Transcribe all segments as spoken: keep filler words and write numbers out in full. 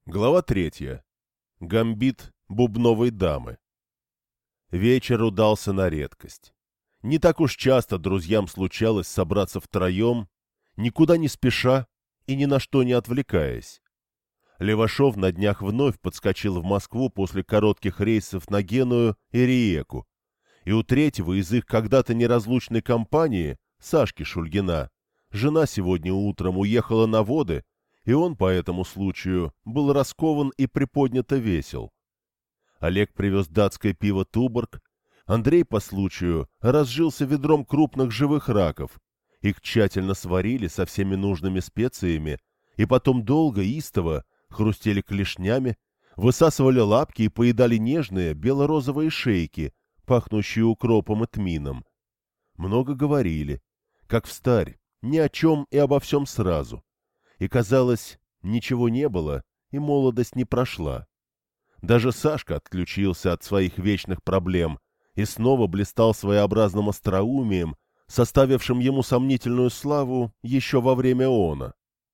Глава третья. Гамбит бубновой дамы. Вечер удался на редкость. Не так уж часто друзьям случалось собраться втроем, никуда не спеша и ни на что не отвлекаясь. Левашов на днях вновь подскочил в Москву после коротких рейсов на Геную и Риеку, и у третьего из их когда-то неразлучной компании, Сашки Шульгина, жена сегодня утром уехала на воды, и он по этому случаю был раскован и приподнято весел. Олег привез датское пиво «Туборг», Андрей по случаю разжился ведром крупных живых раков. Их тщательно сварили со всеми нужными специями, и потом долго, истово хрустели клешнями, высасывали лапки и поедали нежные бело-розовые шейки, пахнущие укропом и тмином. Много говорили, как встарь, ни о чем и обо всем сразу. И, казалось, ничего не было, и молодость не прошла. Даже Сашка отключился от своих вечных проблем и снова блистал своеобразным остроумием, составившим ему сомнительную славу еще во время она.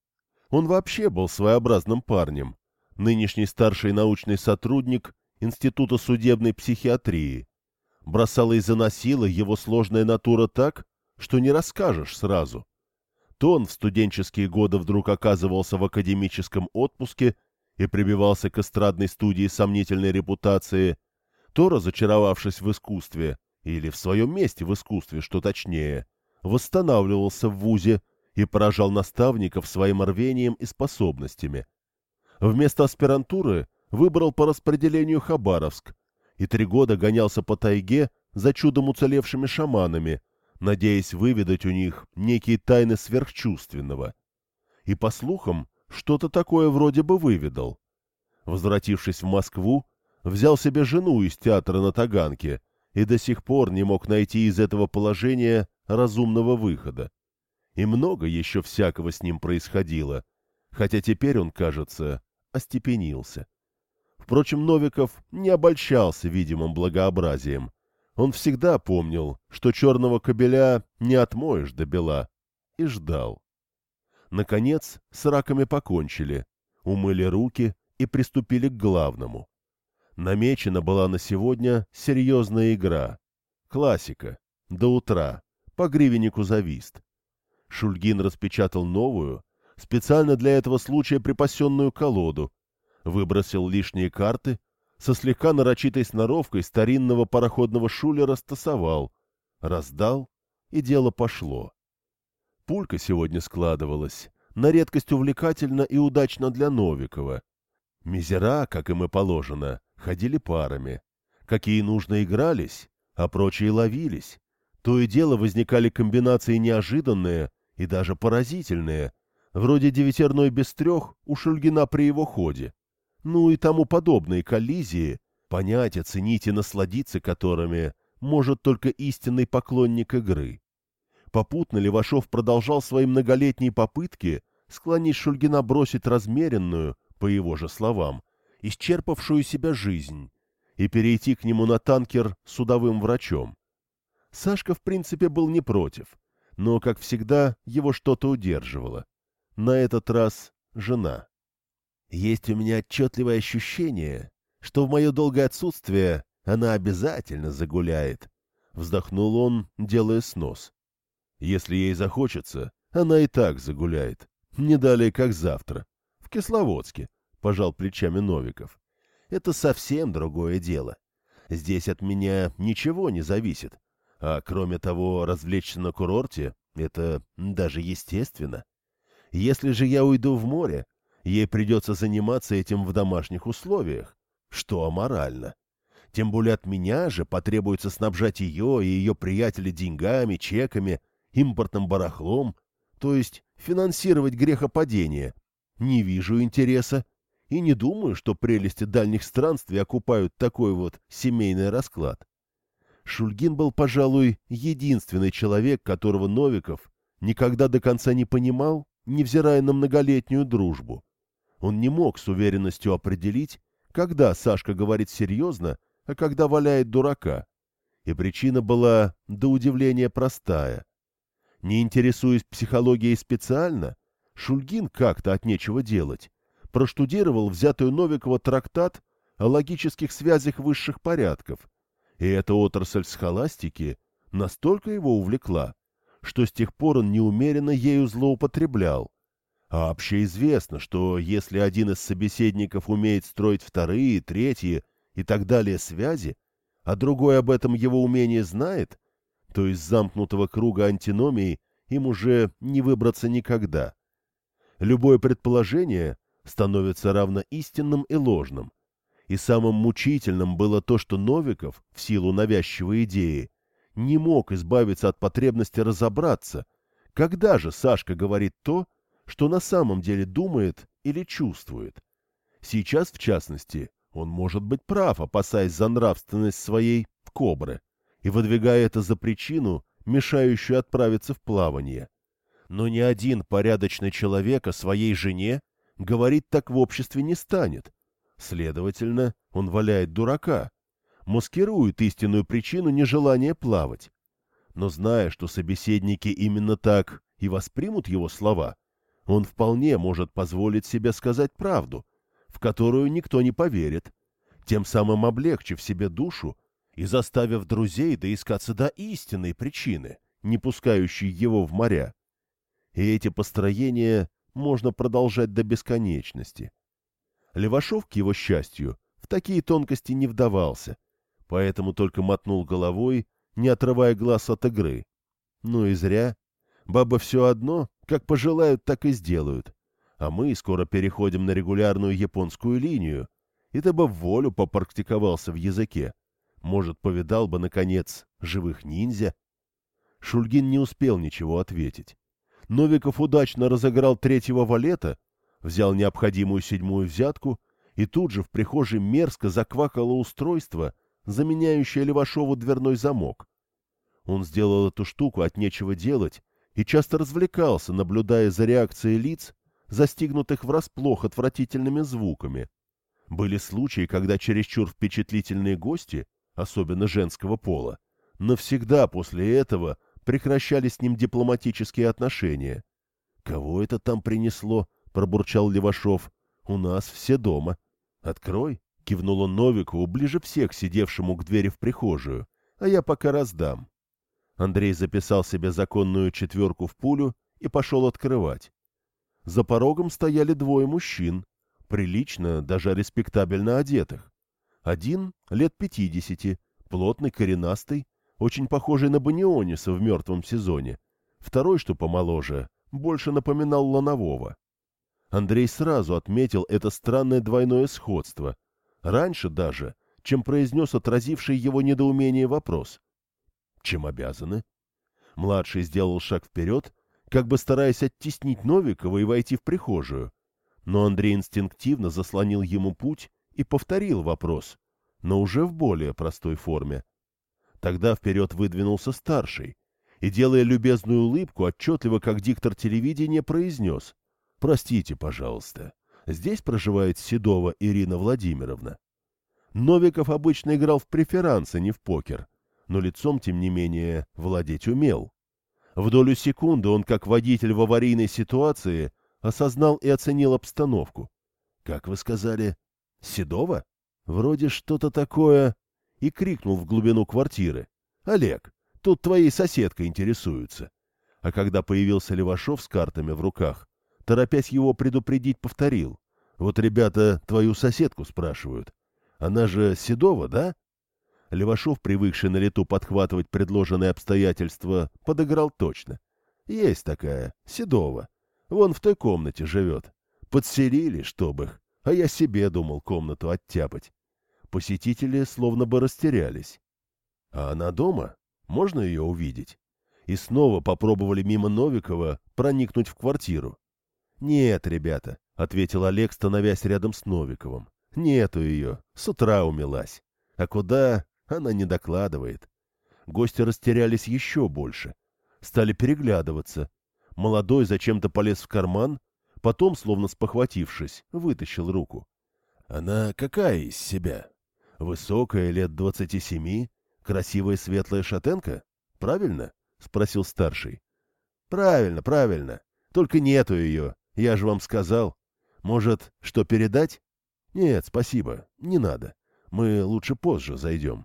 Он вообще был своеобразным парнем, нынешний старший научный сотрудник Института судебной психиатрии. Бросала и заносила его сложная натура так, что не расскажешь сразу. То он в студенческие годы вдруг оказывался в академическом отпуске и прибивался к эстрадной студии сомнительной репутации, то, разочаровавшись в искусстве, или в своем месте в искусстве, что точнее, восстанавливался в вузе и поражал наставников своим рвением и способностями. Вместо аспирантуры выбрал по распределению Хабаровск и три года гонялся по тайге за чудом уцелевшими шаманами, надеясь выведать у них некие тайны сверхчувственного. И, по слухам, что-то такое вроде бы выведал. Возвратившись в Москву, взял себе жену из театра на Таганке и до сих пор не мог найти из этого положения разумного выхода. И много еще всякого с ним происходило, хотя теперь он, кажется, остепенился. Впрочем, Новиков не обольщался видимым благообразием. Он всегда помнил, что черного кобеля не отмоешь до бела, и ждал. Наконец, с раками покончили, умыли руки и приступили к главному. Намечена была на сегодня серьезная игра. Классика. До утра. По гривеннику за вист. Шульгин распечатал новую, специально для этого случая припасенную колоду, выбросил лишние карты, со слегка нарочитой сноровкой старинного пароходного шулера стасовал, раздал, и дело пошло. Пулька сегодня складывалась, на редкость увлекательно и удачно для Новикова. Мизера, как им и положено, ходили парами. Какие нужно игрались, а прочие ловились. То и дело возникали комбинации неожиданные и даже поразительные, вроде девятерной без трех у Шульгина при его ходе. Ну и тому подобные коллизии, понять, оценить и насладиться которыми может только истинный поклонник игры. Попутно Левашов продолжал свои многолетние попытки склонить Шульгина бросить размеренную, по его же словам, исчерпавшую себя жизнь и перейти к нему на танкер судовым врачом. Сашка, в принципе, был не против, но, как всегда, его что-то удерживало. На этот раз жена. Есть у меня отчетливое ощущение, что в мое долгое отсутствие она обязательно загуляет. Вздохнул он, делая снос. Если ей захочется, она и так загуляет. Не далее, как завтра. В Кисловодске, пожал плечами Новиков. Это совсем другое дело. Здесь от меня ничего не зависит. А кроме того, развлечься на курорте — это даже естественно. Если же я уйду в море, ей придется заниматься этим в домашних условиях, что аморально. Тем более от меня же потребуется снабжать ее и ее приятелей деньгами, чеками, импортным барахлом, то есть финансировать грехопадение. Не вижу интереса и не думаю, что прелести дальних странствий окупают такой вот семейный расклад. Шульгин был, пожалуй, единственный человек, которого Новиков никогда до конца не понимал, невзирая на многолетнюю дружбу. Он не мог с уверенностью определить, когда Сашка говорит серьезно, а когда валяет дурака. И причина была до удивления простая. Не интересуясь психологией специально, Шульгин как-то от нечего делать проштудировал взятую Новикова трактат о логических связях высших порядков, и эта отрасль схоластики настолько его увлекла, что с тех пор он неумеренно ею злоупотреблял. А общеизвестно, что если один из собеседников умеет строить вторые, третьи и так далее связи, а другой об этом его умении знает, то из замкнутого круга антиномий им уже не выбраться никогда. Любое предположение становится равно истинным и ложным. И самым мучительным было то, что Новиков, в силу навязчивой идеи, не мог избавиться от потребности разобраться, когда же Сашка говорит то, что на самом деле думает или чувствует. Сейчас, в частности, он может быть прав, опасаясь за нравственность своей кобры и выдвигая это за причину, мешающую отправиться в плавание. Но ни один порядочный человек о своей жене говорить так в обществе не станет. Следовательно, он валяет дурака, маскирует истинную причину нежелания плавать. Но зная, что собеседники именно так и воспримут его слова, он вполне может позволить себе сказать правду, в которую никто не поверит, тем самым облегчив себе душу и заставив друзей доискаться до истинной причины, не пускающей его в моря. И эти построения можно продолжать до бесконечности. Левашов, к его счастью, в такие тонкости не вдавался, поэтому только мотнул головой, не отрывая глаз от игры. Ну и зря. Бабы все одно, как пожелают, так и сделают. А мы скоро переходим на регулярную японскую линию, и ты бы в волю попрактиковался в языке. Может, повидал бы, наконец, живых ниндзя? Шульгин не успел ничего ответить. Новиков удачно разыграл третьего валета, взял необходимую седьмую взятку, и тут же в прихожей мерзко заквакало устройство, заменяющее Левашову дверной замок. Он сделал эту штуку от нечего делать и часто развлекался, наблюдая за реакцией лиц, застигнутых врасплох отвратительными звуками. Были случаи, когда чересчур впечатлительные гости, особенно женского пола, навсегда после этого прекращали с ним дипломатические отношения. «Кого это там принесло?» — пробурчал Левашов. «У нас все дома». «Открой», — кивнул он Новикову, ближе всех сидевшему к двери в прихожую, «а я пока раздам». Андрей записал себе законную четверку в пулю и пошел открывать. За порогом стояли двое мужчин, прилично, даже респектабельно одетых. Один лет пятидесяти, плотный, коренастый, очень похожий на Баниониса в «Мертвом сезоне». Второй, что помоложе, больше напоминал Ланового. Андрей сразу отметил это странное двойное сходство. Раньше даже, чем произнес отразивший его недоумение вопрос. Чем обязаны? Младший сделал шаг вперед, как бы стараясь оттеснить Новикова и войти в прихожую. Но Андрей инстинктивно заслонил ему путь и повторил вопрос, но уже в более простой форме. Тогда вперед выдвинулся старший и, делая любезную улыбку, отчетливо, как диктор телевидения, произнес: «Простите, пожалуйста, здесь проживает Седова Ирина Владимировна». Новиков обычно играл в преферансы, не в покер, но лицом, тем не менее, владеть умел. В долю секунды он, как водитель в аварийной ситуации, осознал и оценил обстановку. «Как вы сказали? Седова? Вроде что-то такое...» И крикнул в глубину квартиры: «Олег, тут твоей соседкой интересуются». А когда появился Левашов с картами в руках, торопясь его предупредить, повторил: «Вот ребята твою соседку спрашивают. Она же Седова, да?» Левашов, привыкший на лету подхватывать предложенные обстоятельства, подыграл точно. «Есть такая, Седова. Вон в той комнате живет. Подселили, чтоб их, а я себе думал комнату оттяпать». Посетители словно бы растерялись. «А она дома? Можно ее увидеть?» И снова попробовали мимо Новикова проникнуть в квартиру. «Нет, ребята», — ответил Олег, становясь рядом с Новиковым. «Нету ее. С утра умилась. А куда? Она не докладывает». Гости растерялись еще больше. Стали переглядываться. Молодой зачем-то полез в карман, потом, словно спохватившись, вытащил руку. «Она какая из себя? Высокая, лет двадцати семи, красивая светлая шатенка? Правильно?» — спросил старший. «Правильно, правильно. Только нету ее, я же вам сказал. Может, что передать? Нет, спасибо, не надо. Мы лучше позже зайдем.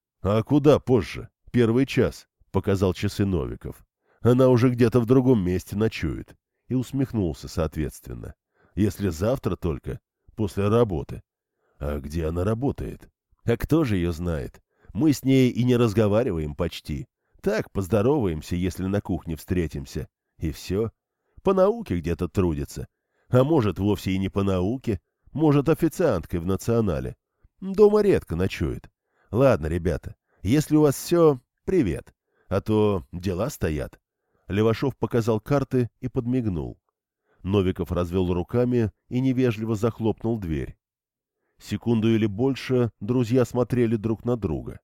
А куда позже? Первый час, показал часы Новиков. Она уже где-то в другом месте ночует. И усмехнулся соответственно. Если завтра только, после работы. А где она работает? А кто же ее знает? Мы с ней и не разговариваем почти. Так, поздороваемся, если на кухне встретимся. И все. По науке где-то трудится. А может, вовсе и не по науке. Может, официанткой в национале. Дома редко ночует. Ладно, ребята, если у вас все, привет. А то дела стоят. Левашов показал карты и подмигнул. Новиков развел руками и невежливо захлопнул дверь. Секунду или больше друзья смотрели друг на друга.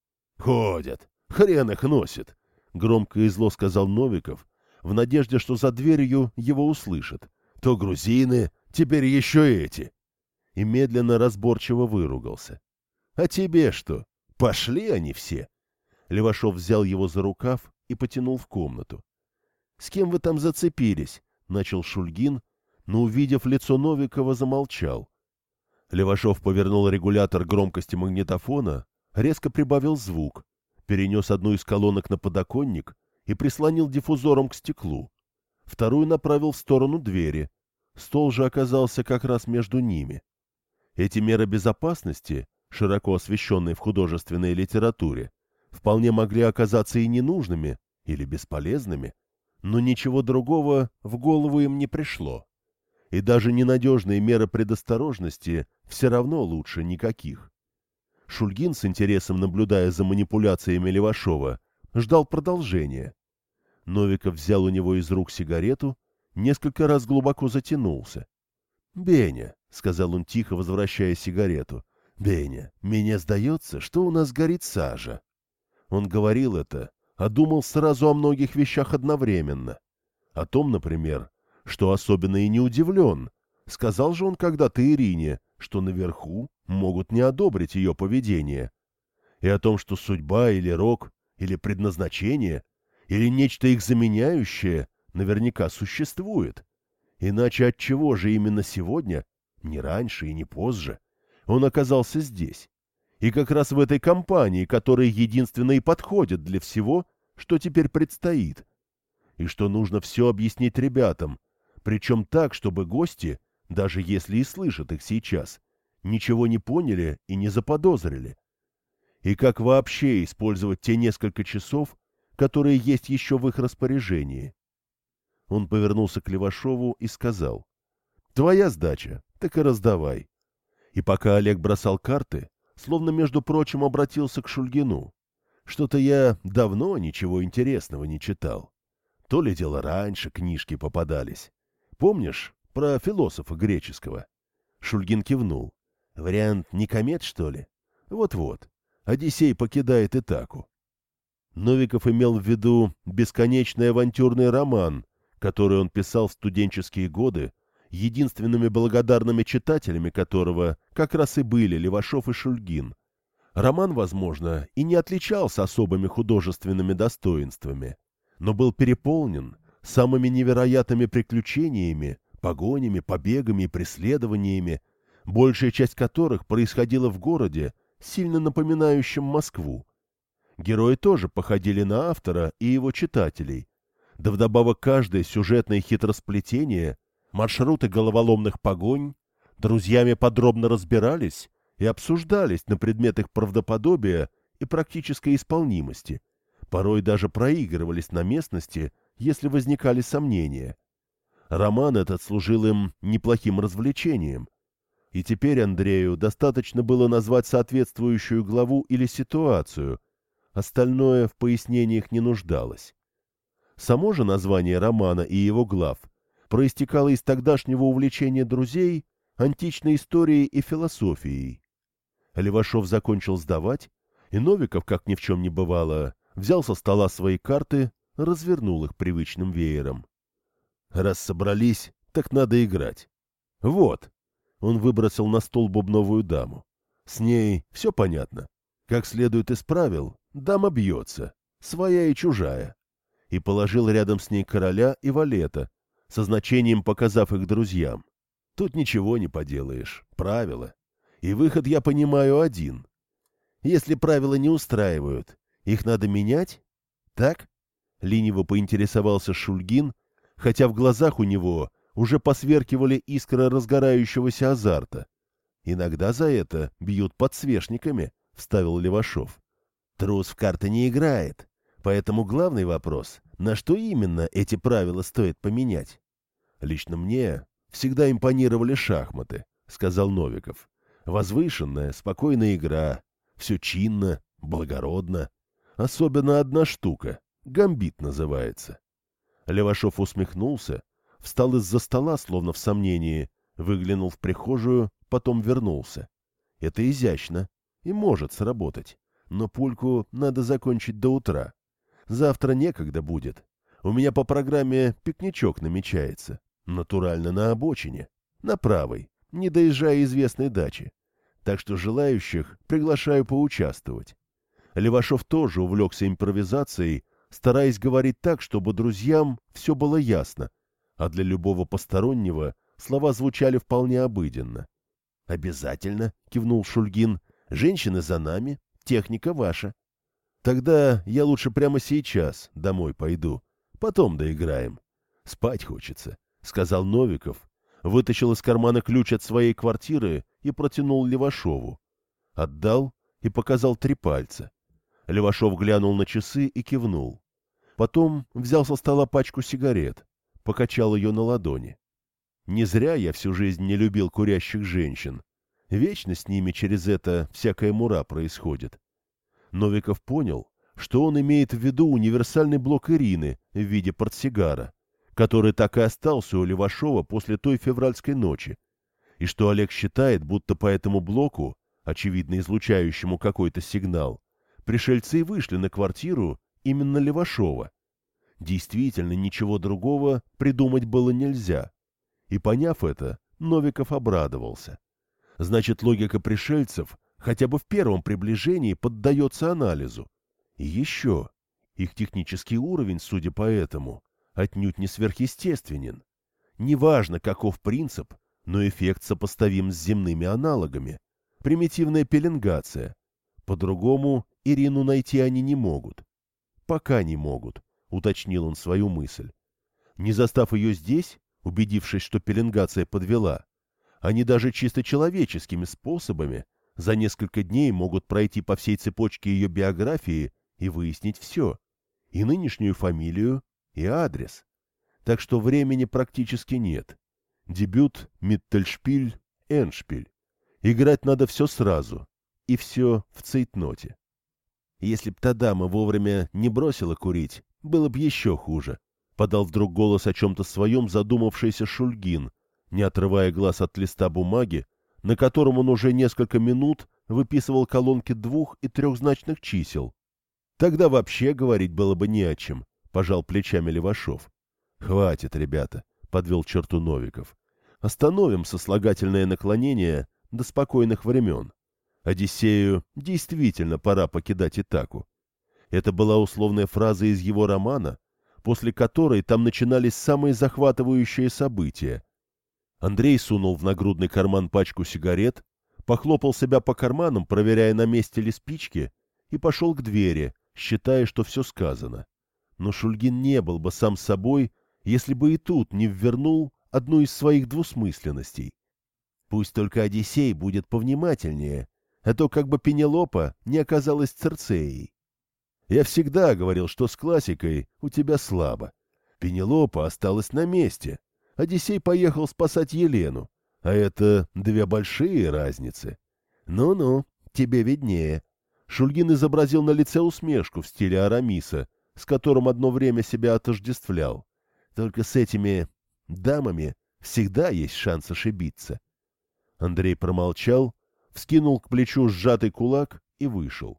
«Ходят! Хрен их носит!» — громко и зло сказал Новиков, в надежде, что за дверью его услышат. «То грузины, теперь еще эти!» И медленно разборчиво выругался. «А тебе что? Пошли они все!» Левашов взял его за рукав и потянул в комнату. «С кем вы там зацепились?» — начал Шульгин, но, увидев лицо Новикова, замолчал. Левашов повернул регулятор громкости магнитофона, резко прибавил звук, перенес одну из колонок на подоконник и прислонил диффузором к стеклу. Вторую направил в сторону двери. Стол же оказался как раз между ними. Эти меры безопасности, широко освещенные в художественной литературе, вполне могли оказаться и ненужными или бесполезными, но ничего другого в голову им не пришло. И даже ненадежные меры предосторожности все равно лучше никаких. Шульгин, с интересом наблюдая за манипуляциями Левашова, ждал продолжения. Новиков взял у него из рук сигарету, несколько раз глубоко затянулся. — Беня, — сказал он тихо, возвращая сигарету, — Беня, мне сдается, что у нас горит сажа. Он говорил это, а думал сразу о многих вещах одновременно. О том, например, что особенно и не удивлен. Сказал же он когда-то Ирине, что наверху могут не одобрить ее поведение. И о том, что судьба или рок, или предназначение, или нечто их заменяющее наверняка существует. Иначе отчего же именно сегодня, не раньше и не позже, он оказался здесь? И как раз в этой компании, которая единственно и подходит для всего, что теперь предстоит. И что нужно все объяснить ребятам, причем так, чтобы гости, даже если и слышат их сейчас, ничего не поняли и не заподозрили. И как вообще использовать те несколько часов, которые есть еще в их распоряжении. Он повернулся к Левашову и сказал: «Твоя сдача, так и раздавай». И пока Олег бросал карты, словно, между прочим, обратился к Шульгину. «Что-то я давно ничего интересного не читал. То ли дело раньше книжки попадались. Помнишь про философа греческого?» Шульгин кивнул. «Вариант Никомед, что ли?» «Вот-вот. Одиссей покидает Итаку». Новиков имел в виду бесконечный авантюрный роман, который он писал в студенческие годы, единственными благодарными читателями которого как раз и были Левашов и Шульгин. Роман, возможно, и не отличался особыми художественными достоинствами, но был переполнен самыми невероятными приключениями, погонями, побегами и преследованиями, большая часть которых происходила в городе, сильно напоминающем Москву. Герои тоже походили на автора и его читателей, да вдобавок каждое сюжетное хитросплетение, маршруты головоломных погонь, друзьями подробно разбирались и обсуждались на предмет их правдоподобия и практической исполнимости, порой даже проигрывались на местности, если возникали сомнения. Роман этот служил им неплохим развлечением, и теперь Андрею достаточно было назвать соответствующую главу или ситуацию, остальное в пояснениях не нуждалось. Само же название романа и его глав проистекало из тогдашнего увлечения друзей античной историей и философией. Левашов закончил сдавать, и Новиков, как ни в чем не бывало, взял со стола свои карты, развернул их привычным веером. «Раз собрались, так надо играть. Вот!» Он выбросил на стол бубновую даму. «С ней все понятно. Как следует из правил, дама бьется, своя и чужая». И положил рядом с ней короля и валета, со значением показав их друзьям. Тут ничего не поделаешь. Правила. И выход я понимаю один. Если правила не устраивают, их надо менять? Так? Лениво поинтересовался Шульгин, хотя в глазах у него уже посверкивали искры разгорающегося азарта. Иногда за это бьют подсвечниками, вставил Левашов. Трус в карты не играет. Поэтому главный вопрос, на что именно эти правила стоит поменять? Лично мне всегда импонировали шахматы, сказал Новиков. Возвышенная, спокойная игра. Все чинно, благородно. Особенно одна штука. Гамбит называется. Левашов усмехнулся, встал из-за стола, словно в сомнении, выглянул в прихожую, потом вернулся. Это изящно и может сработать. Но пульку надо закончить до утра. Завтра некогда будет. У меня по программе пикничок намечается. Натурально на обочине. На правой, не доезжая известной дачи. Так что желающих приглашаю поучаствовать. Левашов тоже увлекся импровизацией, стараясь говорить так, чтобы друзьям все было ясно, а для любого постороннего слова звучали вполне обыденно. «Обязательно», — кивнул Шульгин, — «женщины за нами, техника ваша». «Тогда я лучше прямо сейчас домой пойду, потом доиграем. Спать хочется», — сказал Новиков, вытащил из кармана ключ от своей квартиры и протянул Левашову. Отдал и показал три пальца. Левашов глянул на часы и кивнул. Потом взял со стола пачку сигарет, покачал ее на ладони. Не зря я всю жизнь не любил курящих женщин. Вечно с ними через это всякая мура происходит. Новиков понял, что он имеет в виду универсальный блок Ирины в виде портсигара, который так и остался у Левашова после той февральской ночи, и что Олег считает, будто по этому блоку, очевидно излучающему какой-то сигнал, пришельцы и вышли на квартиру именно Левашова. Действительно, ничего другого придумать было нельзя. И, поняв это, Новиков обрадовался. Значит, логика пришельцев хотя бы в первом приближении поддается анализу. И еще, их технический уровень, судя по этому, отнюдь не сверхъестественен. Неважно, каков принцип, но эффект сопоставим с земными аналогами. Примитивная пеленгация. По-другому Ирину найти они не могут. Пока не могут, уточнил он свою мысль. Не застав ее здесь, убедившись, что пеленгация подвела, они даже чисто человеческими способами за несколько дней могут пройти по всей цепочке ее биографии и выяснить все. И нынешнюю фамилию, и адрес. Так что времени практически нет. Дебют, Миттельшпиль, Эндшпиль. Играть надо все сразу. И все в цейтноте. Если б та дама вовремя не бросила курить, было бы еще хуже. Подал вдруг голос о чем-то своем задумавшийся Шульгин, не отрывая глаз от листа бумаги, на котором он уже несколько минут выписывал колонки двух- и трехзначных чисел. Тогда вообще говорить было бы не о чем, пожал плечами Левашов. Хватит, ребята, подвел черту Новиков. Остановим сослагательное наклонение до спокойных времен. Одиссею действительно пора покидать Итаку. Это была условная фраза из его романа, после которой там начинались самые захватывающие события. Андрей сунул в нагрудный карман пачку сигарет, похлопал себя по карманам, проверяя, на месте ли спички, и пошел к двери, считая, что все сказано. Но Шульгин не был бы сам собой, если бы и тут не ввернул одну из своих двусмысленностей. Пусть только Одиссей будет повнимательнее, а то как бы Пенелопа не оказалась Цирцеей. Я всегда говорил, что с классикой у тебя слабо. Пенелопа осталась на месте. Одиссей поехал спасать Елену. А это две большие разницы. Ну-ну, тебе виднее. Шульгин изобразил на лице усмешку в стиле Арамиса, с которым одно время себя отождествлял. Только с этими дамами всегда есть шанс ошибиться. Андрей промолчал, вскинул к плечу сжатый кулак и вышел.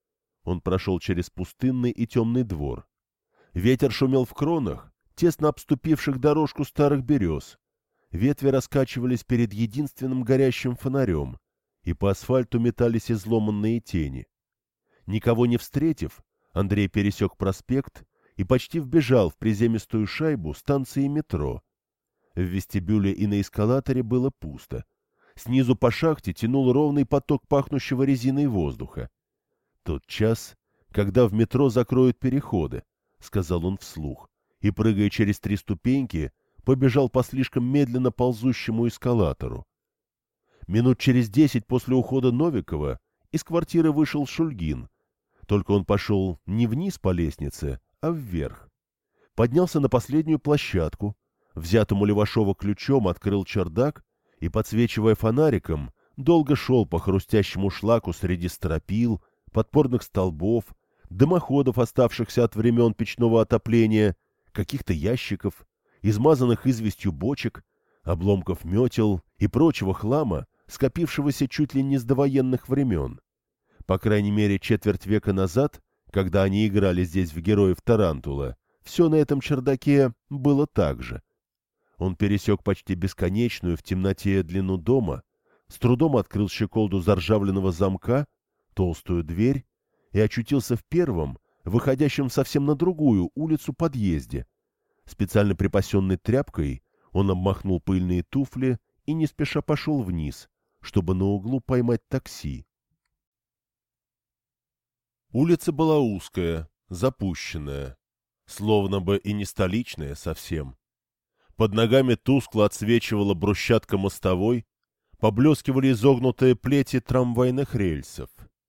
Он прошел через пустынный и темный двор. Ветер шумел в кронах, тесно обступивших дорожку старых берез. Ветви раскачивались перед единственным горящим фонарем, и по асфальту метались изломанные тени. Никого не встретив, Андрей пересек проспект и почти вбежал в приземистую шайбу станции метро. В вестибюле и на эскалаторе было пусто. Снизу по шахте тянул ровный поток пахнущего резиной воздуха. «Тот час, когда в метро закроют переходы», — сказал он вслух, и, прыгая через три ступеньки, побежал по слишком медленно ползущему эскалатору. Минут через десять после ухода Новикова из квартиры вышел Шульгин. Только он пошел не вниз по лестнице, а вверх. Поднялся на последнюю площадку, взятым у Левашова ключом открыл чердак и, подсвечивая фонариком, долго шел по хрустящему шлаку среди стропил, подпорных столбов, дымоходов, оставшихся от времен печного отопления, каких-то ящиков, измазанных известью бочек, обломков метел и прочего хлама, скопившегося чуть ли не с довоенных времен. По крайней мере, четверть века назад, когда они играли здесь в героев Тарантула, все на этом чердаке было так же. Он пересек почти бесконечную в темноте длину дома, с трудом открыл щеколду заржавленного замка, толстую дверь и очутился в первом, выходящем совсем на другую улицу подъезде. Специально припасенной тряпкой он обмахнул пыльные туфли и не спеша пошел вниз, чтобы на углу поймать такси. Улица была узкая, запущенная, словно бы и не столичная совсем. Под ногами тускло отсвечивала брусчатка мостовой, поблескивали изогнутые плети трамвайных рельсов.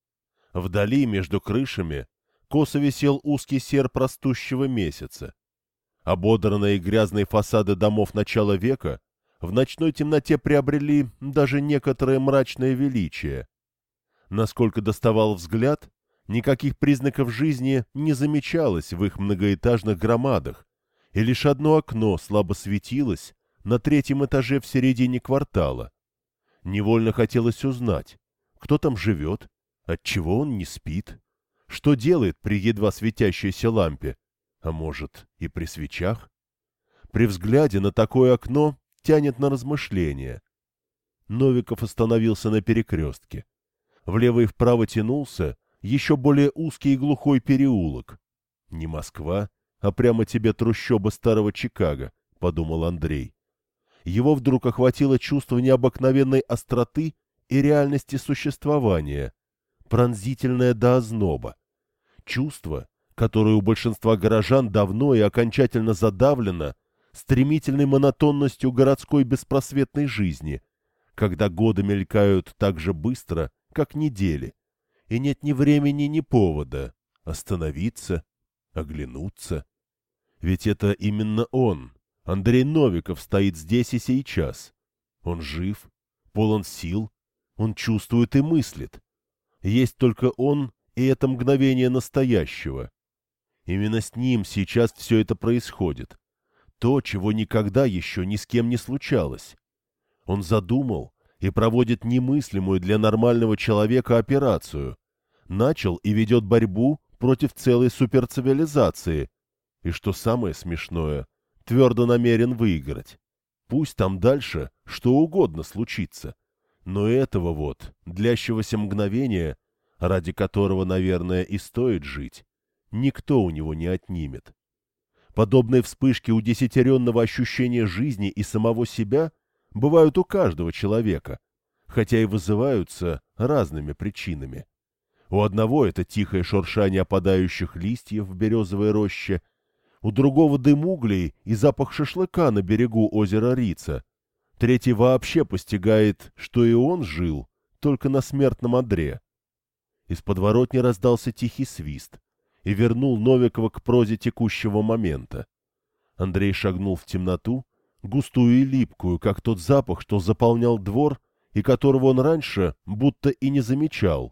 Вдали, между крышами, косо висел узкий серп растущего месяца. Ободранные грязные фасады домов начала века в ночной темноте приобрели даже некоторое мрачное величие. Насколько доставал взгляд, никаких признаков жизни не замечалось в их многоэтажных громадах, и лишь одно окно слабо светилось на третьем этаже в середине квартала. Невольно хотелось узнать, кто там живет, отчего он не спит, что делает при едва светящейся лампе, а может и при свечах. При взгляде на такое окно тянет на размышления. Новиков остановился на перекрестке. Влево и вправо тянулся еще более узкий и глухой переулок. Не Москва, а прямо тебе трущоба старого Чикаго, — подумал Андрей. Его вдруг охватило чувство необыкновенной остроты и реальности существования, пронзительное до озноба. Чувство, которое у большинства горожан давно и окончательно задавлено стремительной монотонностью городской беспросветной жизни, когда годы мелькают так же быстро, как недели, и нет ни времени, ни повода остановиться, оглянуться. Ведь это именно он, Андрей Новиков, стоит здесь и сейчас. Он жив, полон сил, он чувствует и мыслит. Есть только он и это мгновение настоящего. Именно с ним сейчас все это происходит. То, чего никогда еще ни с кем не случалось. Он задумал и проводит немыслимую для нормального человека операцию. Начал и ведет борьбу против целой суперцивилизации. И что самое смешное, твердо намерен выиграть. Пусть там дальше что угодно случится. Но этого вот, длящегося мгновения, ради которого, наверное, и стоит жить, никто у него не отнимет. Подобные вспышки удесятеренного ощущения жизни и самого себя бывают у каждого человека, хотя и вызываются разными причинами. У одного это тихое шуршание опадающих листьев в березовой роще, у другого дым углей и запах шашлыка на берегу озера Рица. Третий вообще постигает, что и он жил, только на смертном одре. Из подворотни раздался тихий свист и вернул Новикова к прозе текущего момента. Андрей шагнул в темноту, густую и липкую, как тот запах, что заполнял двор и которого он раньше будто и не замечал.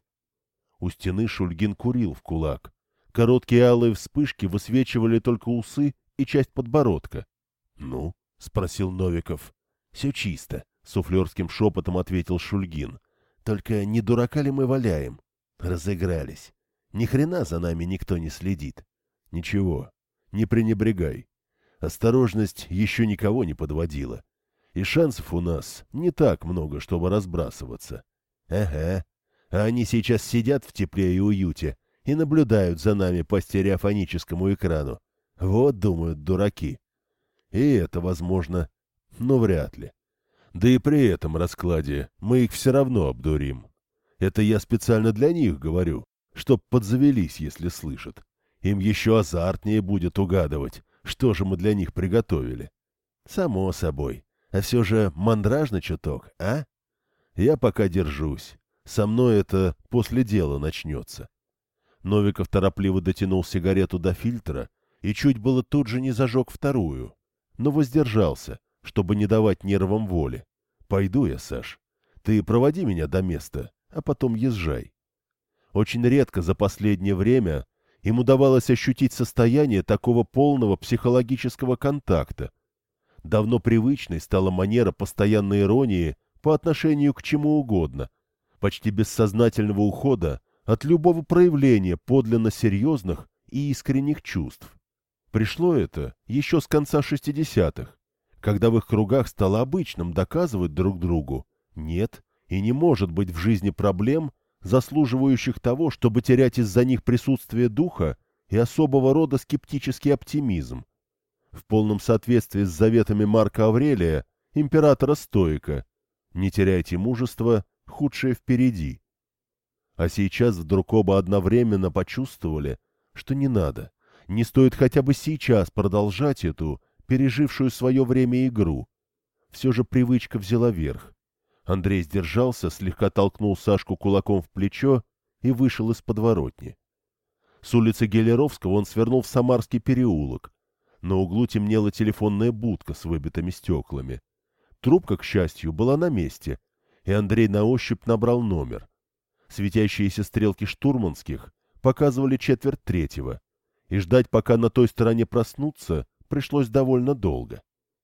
У стены Шульгин курил в кулак. Короткие алые вспышки высвечивали только усы и часть подбородка. — Ну? — спросил Новиков. — Все чисто, — суфлерским шепотом ответил Шульгин. — Только не дурака ли мы валяем? Разыгрались. Ни хрена за нами никто не следит. Ничего, не пренебрегай. Осторожность еще никого не подводила. И шансов у нас не так много, чтобы разбрасываться. Ага. А они сейчас сидят в тепле и уюте и наблюдают за нами по стереофоническому экрану. Вот, думают дураки. И это возможно. Но вряд ли. Да и при этом раскладе мы их все равно обдурим. Это я специально для них говорю, чтоб подзавелись, если слышат. Им еще азартнее будет угадывать, что же мы для них приготовили. Само собой. А все же мандражный чуток, а? Я пока держусь. Со мной это после дела начнется. Новиков торопливо дотянул сигарету до фильтра и чуть было тут же не зажег вторую, но воздержался, чтобы не давать нервам воли. Пойду я, Саш. Ты проводи меня до места, а потом езжай. Очень редко за последнее время им удавалось ощутить состояние такого полного психологического контакта. Давно привычной стала манера постоянной иронии по отношению к чему угодно, почти бессознательного ухода от любого проявления подлинно серьезных и искренних чувств. Пришло это еще с конца шестидесятых, когда в их кругах стало обычным доказывать друг другу: нет и не может быть в жизни проблем, заслуживающих того, чтобы терять из-за них присутствие духа и особого рода скептический оптимизм. В полном соответствии с заветами Марка Аврелия, императора-стоика: «Не теряйте мужества, худшее впереди». А сейчас вдруг оба одновременно почувствовали, что не надо, не стоит хотя бы сейчас продолжать эту, пережившую свое время игру. Все же привычка взяла верх. Андрей сдержался, слегка толкнул Сашку кулаком в плечо и вышел из подворотни. С улицы Гелеровского он свернул в Самарский переулок. На углу темнела телефонная будка с выбитыми стеклами. Трубка, к счастью, была на месте, и Андрей на ощупь набрал номер. Светящиеся стрелки штурманских показывали четверть третьего, и ждать, пока на той стороне проснутся, пришлось довольно долго.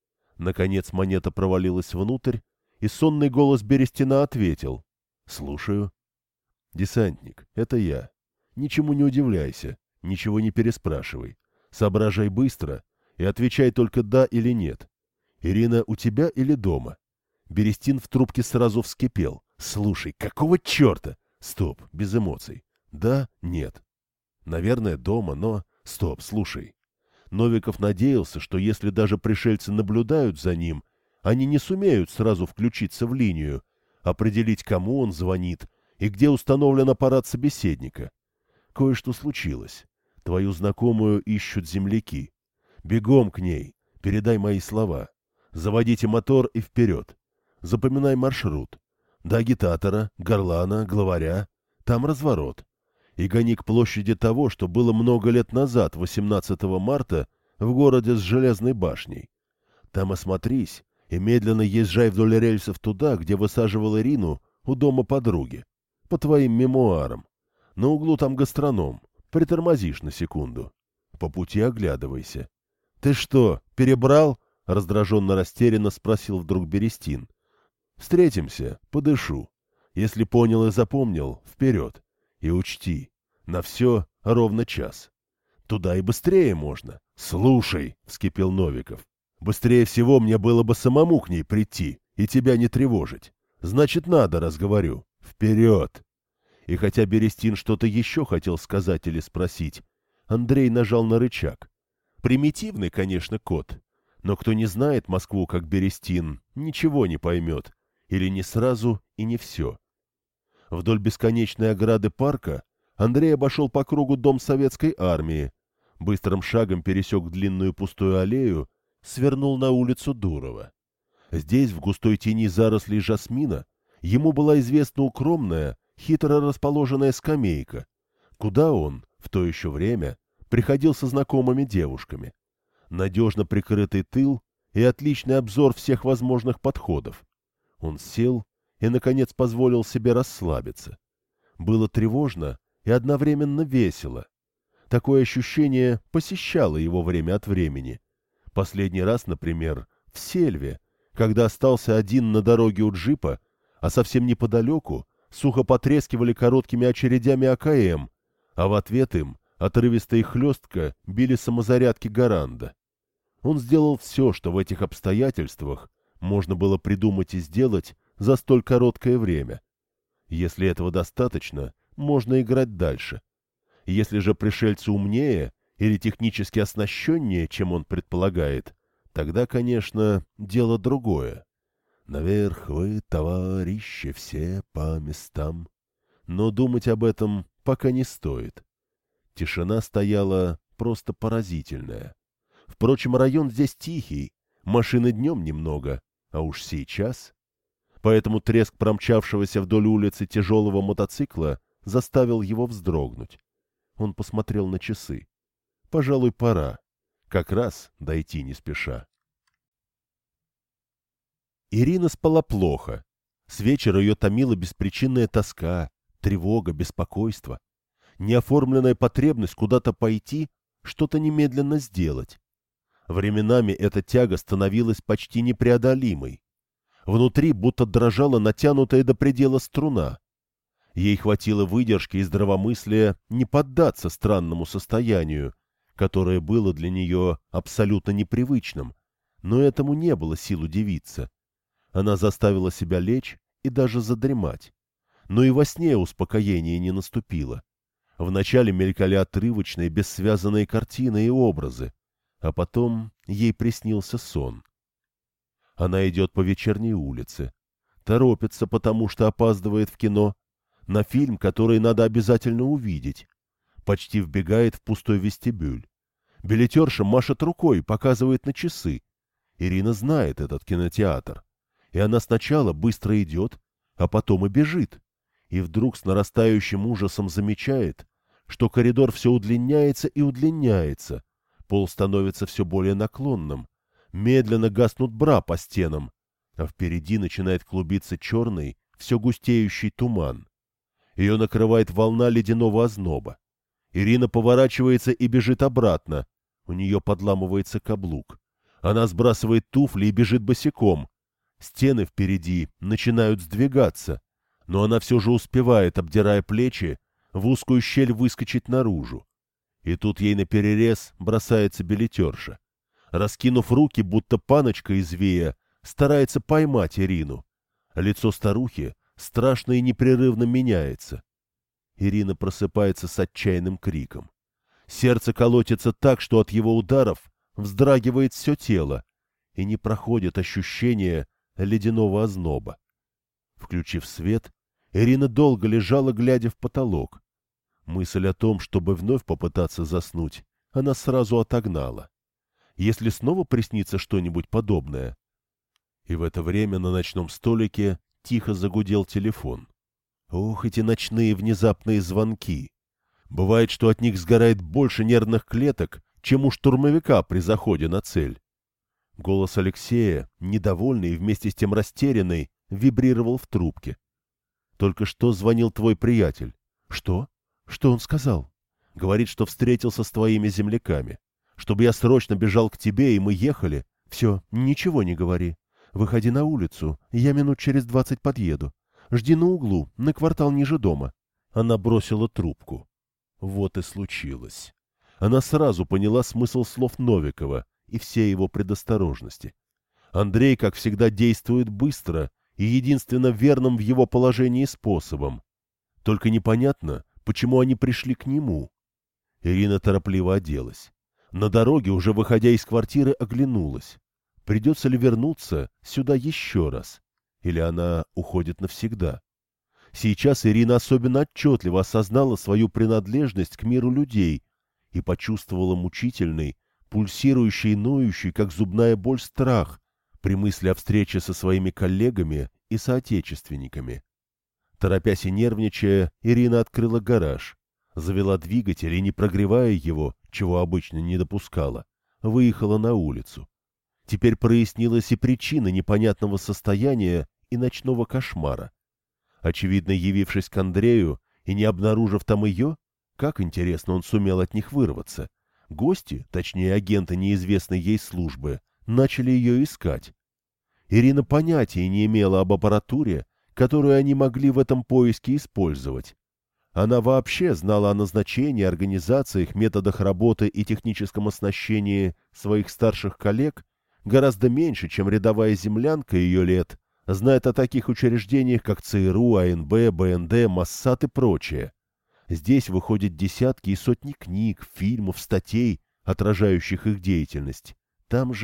Наконец монета провалилась внутрь, и сонный голос Берестина ответил: «Слушаю». «Десантник, это я. Ничему не удивляйся, ничего не переспрашивай. Соображай быстро и отвечай только «да» или «нет». Ирина у тебя или дома?» Берестин в трубке сразу вскипел. «Слушай, какого черта?» «Стоп, без эмоций. Да, нет. Наверное, дома, но...» «Стоп, слушай». Новиков надеялся, что если даже пришельцы наблюдают за ним, они не сумеют сразу включиться в линию, определить, кому он звонит и где установлен аппарат собеседника. Кое-что случилось. Твою знакомую ищут земляки. Бегом к ней, передай мои слова. Заводите мотор и вперед. Запоминай маршрут. До агитатора, горлана, главаря. Там разворот. И гони к площади того, что было много лет назад, восемнадцатого марта, в городе с Железной башней. Там осмотрись и медленно езжай вдоль рельсов туда, где высаживал Ирину у дома подруги. По твоим мемуарам. На углу там гастроном. Притормозишь на секунду. По пути оглядывайся. — Ты что, перебрал? — раздраженно-растерянно спросил вдруг Берестин. — Встретимся, подышу. Если понял и запомнил, вперед. И учти, на все ровно час. Туда и быстрее можно. — Слушай, — вскипел Новиков, — быстрее всего мне было бы самому к ней прийти и тебя не тревожить. Значит, надо, раз говорю. Вперед! И хотя Берестин что-то еще хотел сказать или спросить, Андрей нажал на рычаг. Примитивный, конечно, код, но кто не знает Москву как Берестин, ничего не поймет. Или не сразу, и не все. Вдоль бесконечной ограды парка Андрей обошел по кругу дом советской армии, быстрым шагом пересек длинную пустую аллею, свернул на улицу Дурова. Здесь, в густой тени зарослей жасмина, ему была известна укромная, хитро расположенная скамейка, куда он, в то еще время, приходил со знакомыми девушками. Надежно прикрытый тыл и отличный обзор всех возможных подходов. Он сел и, наконец, позволил себе расслабиться. Было тревожно и одновременно весело. Такое ощущение посещало его время от времени. Последний раз, например, в Сельве, когда остался один на дороге у джипа, а совсем неподалеку сухо потрескивали короткими очередями А К М, а в ответ им отрывисто и хлестко били самозарядки Гаранда. Он сделал все, что в этих обстоятельствах можно было придумать и сделать за столь короткое время. Если этого достаточно, можно играть дальше. Если же пришельцы умнее или технически оснащеннее, чем он предполагает, Тогда, конечно, дело другое. Наверх вы, товарищи, все по местам. Но думать об этом пока не стоит. Тишина стояла просто поразительная. Впрочем, район здесь тихий, машины днем немного, а уж сейчас. Поэтому треск промчавшегося вдоль улицы тяжелого мотоцикла заставил его вздрогнуть. Он посмотрел на часы. Пожалуй, пора. Как раз дойти не спеша. Ирина спала плохо. С вечера ее томила беспричинная тоска, тревога, беспокойство. Неоформленная потребность куда-то пойти, что-то немедленно сделать. Временами эта тяга становилась почти непреодолимой. Внутри будто дрожала натянутая до предела струна. Ей хватило выдержки и здравомыслия не поддаться странному состоянию, которое было для нее абсолютно непривычным, но этому не было сил удивиться. Она заставила себя лечь и даже задремать. Но и во сне успокоение не наступило. Вначале мелькали отрывочные, бессвязанные картины и образы, а потом ей приснился сон. Она идет по вечерней улице, торопится, потому что опаздывает в кино, на фильм, который надо обязательно увидеть. Почти вбегает в пустой вестибюль. Билетерша машет рукой, показывает на часы. Ирина знает этот кинотеатр. И она сначала быстро идет, а потом и бежит. И вдруг с нарастающим ужасом замечает, что коридор все удлиняется и удлиняется. Пол становится все более наклонным. Медленно гаснут бра по стенам, а впереди начинает клубиться черный, все густеющий туман. Ее накрывает волна ледяного озноба. Ирина поворачивается и бежит обратно. У нее подламывается каблук. Она сбрасывает туфли и бежит босиком. Стены впереди начинают сдвигаться, но она все же успевает, обдирая плечи, в узкую щель выскочить наружу. И тут ей наперерез бросается билетерша. Раскинув руки, будто паночка из вея, старается поймать Ирину. Лицо старухи страшно и непрерывно меняется. Ирина просыпается с отчаянным криком. Сердце колотится так, что от его ударов вздрагивает все тело, и не проходит ощущение ледяного озноба. Включив свет, Ирина долго лежала, глядя в потолок. Мысль о том, чтобы вновь попытаться заснуть, она сразу отогнала. Если снова приснится что-нибудь подобное. И в это время на ночном столике тихо загудел телефон. Ох, эти ночные внезапные звонки! Бывает, что от них сгорает больше нервных клеток, чем у штурмовика при заходе на цель. Голос Алексея, недовольный и вместе с тем растерянный, вибрировал в трубке. «Только что звонил твой приятель». «Что? Что он сказал?» «Говорит, что встретился с твоими земляками. Чтобы я срочно бежал к тебе, и мы ехали». «Все, ничего не говори. Выходи на улицу, я минут через двадцать подъеду. Жди на углу, на квартал ниже дома». Она бросила трубку. Вот и случилось. Она сразу поняла смысл слов Новикова и все его предосторожности. Андрей, как всегда, действует быстро и единственно верным в его положении способом. Только непонятно, почему они пришли к нему. Ирина торопливо оделась. На дороге, уже выходя из квартиры, оглянулась. Придется ли вернуться сюда еще раз? Или она уходит навсегда? Сейчас Ирина особенно отчетливо осознала свою принадлежность к миру людей и почувствовала мучительный, пульсирующий и ноющий, как зубная боль, страх при мысли о встрече со своими коллегами и соотечественниками. Торопясь и нервничая, Ирина открыла гараж, завела двигатель и, не прогревая его, чего обычно не допускала, выехала на улицу. Теперь прояснилась и причина непонятного состояния и ночного кошмара. Очевидно, явившись к Андрею и не обнаружив там ее, как, интересно, он сумел от них вырваться, гости, точнее агенты неизвестной ей службы, начали ее искать. Ирина понятия не имела об аппаратуре, которую они могли в этом поиске использовать. Она вообще знала о назначении, организациях, методах работы и техническом оснащении своих старших коллег гораздо меньше, чем рядовая землянка ее лет знает о таких учреждениях, как ЦРУ, АНБ, БНД, Моссад и прочее. Здесь выходят десятки и сотни книг, фильмов, статей, отражающих их деятельность. Там же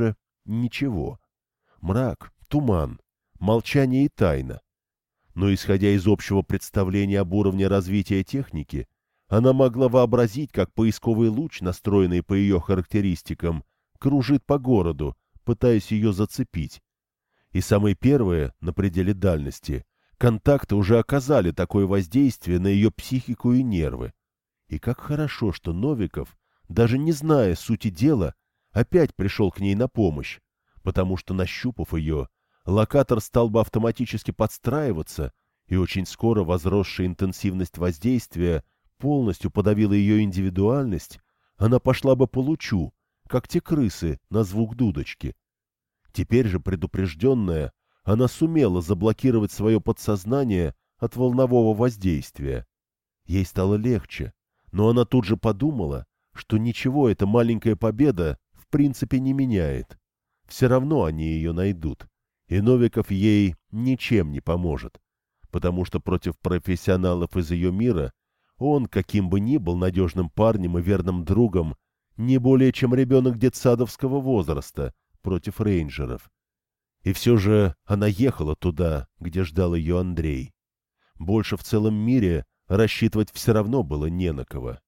ничего. Мрак, туман, молчание и тайна. Но, исходя из общего представления об уровне развития техники, она могла вообразить, как поисковый луч, настроенный по ее характеристикам, кружит по городу, пытаясь ее зацепить. И самые первые, на пределе дальности, контакты уже оказали такое воздействие на ее психику и нервы. И как хорошо, что Новиков, даже не зная сути дела, опять пришел к ней на помощь, потому что, нащупав ее, локатор стал бы автоматически подстраиваться, и очень скоро возросшая интенсивность воздействия полностью подавила ее индивидуальность, она пошла бы по лучу, как те крысы на звук дудочки. Теперь же, предупрежденная, она сумела заблокировать свое подсознание от волнового воздействия. Ей стало легче, но она тут же подумала, что ничего эта маленькая победа в принципе не меняет. Все равно они ее найдут, и Новиков ей ничем не поможет, потому что против профессионалов из ее мира он, каким бы ни был надежным парнем и верным другом, не более чем ребенок детсадовского возраста против рейнджеров. И все же она ехала туда, где ждал ее Андрей. Больше в целом мире рассчитывать все равно было не на кого.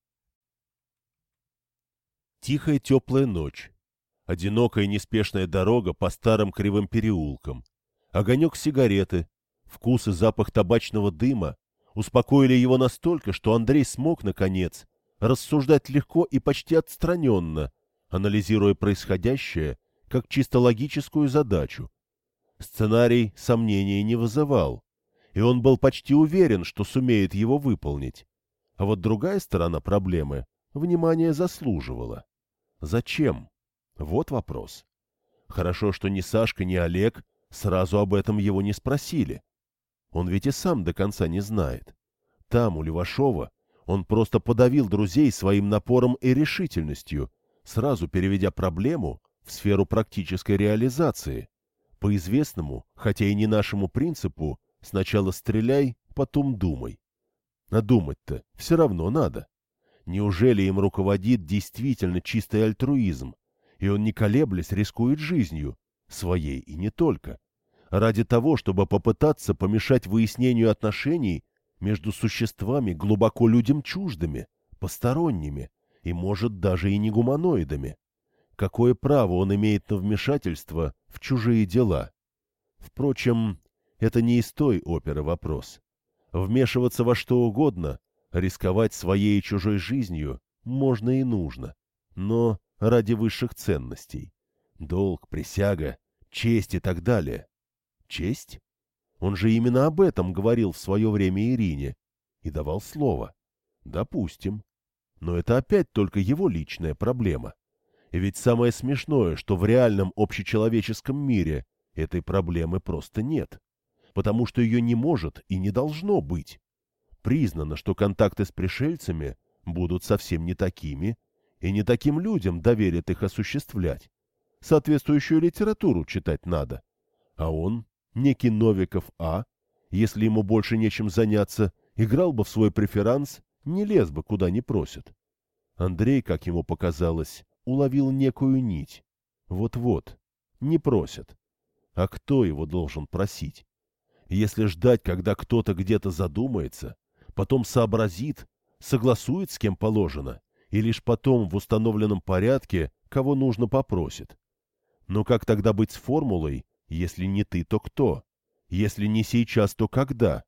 Тихая теплая ночь. Одинокая неспешная дорога по старым кривым переулкам. Огонек сигареты, вкус и запах табачного дыма успокоили его настолько, что Андрей смог, наконец, рассуждать легко и почти отстраненно, анализируя происходящее как чисто логическую задачу. Сценарий сомнений не вызывал, и он был почти уверен, что сумеет его выполнить. А вот другая сторона проблемы внимания заслуживала. Зачем? Вот вопрос. Хорошо, что ни Сашка, ни Олег сразу об этом его не спросили. Он ведь и сам до конца не знает. Там, у Левашова, он просто подавил друзей своим напором и решительностью, сразу переведя проблему в сферу практической реализации. По известному, хотя и не нашему принципу, сначала стреляй, потом думай. А думать-то все равно надо. Неужели им руководит действительно чистый альтруизм, и он, не колеблясь, рискует жизнью, своей и не только, ради того, чтобы попытаться помешать выяснению отношений между существами глубоко людям чуждыми, посторонними и, может, даже и не гуманоидами? Какое право он имеет на вмешательство в чужие дела? Впрочем, это не из той оперы вопрос. Вмешиваться во что угодно, рисковать своей и чужой жизнью можно и нужно, но ради высших ценностей. Долг, присяга, честь и так далее. Честь? Он же именно об этом говорил в свое время Ирине и давал слово. Допустим. Но это опять только его личная проблема. И ведь самое смешное, что в реальном общечеловеческом мире этой проблемы просто нет. Потому что ее не может и не должно быть. Признано, что контакты с пришельцами будут совсем не такими, и не таким людям доверят их осуществлять. Соответствующую литературу читать надо. А он, некий Новиков А., если ему больше нечем заняться, играл бы в свой преферанс, не лез бы, куда не просят. Андрей, как ему показалось, уловил некую нить. Вот-вот, не просят. А кто его должен просить? Если ждать, когда кто-то где-то задумается, потом сообразит, согласует с кем положено, и лишь потом в установленном порядке кого нужно попросит. Но как тогда быть с формулой, если не ты, то кто? Если не сейчас, то когда?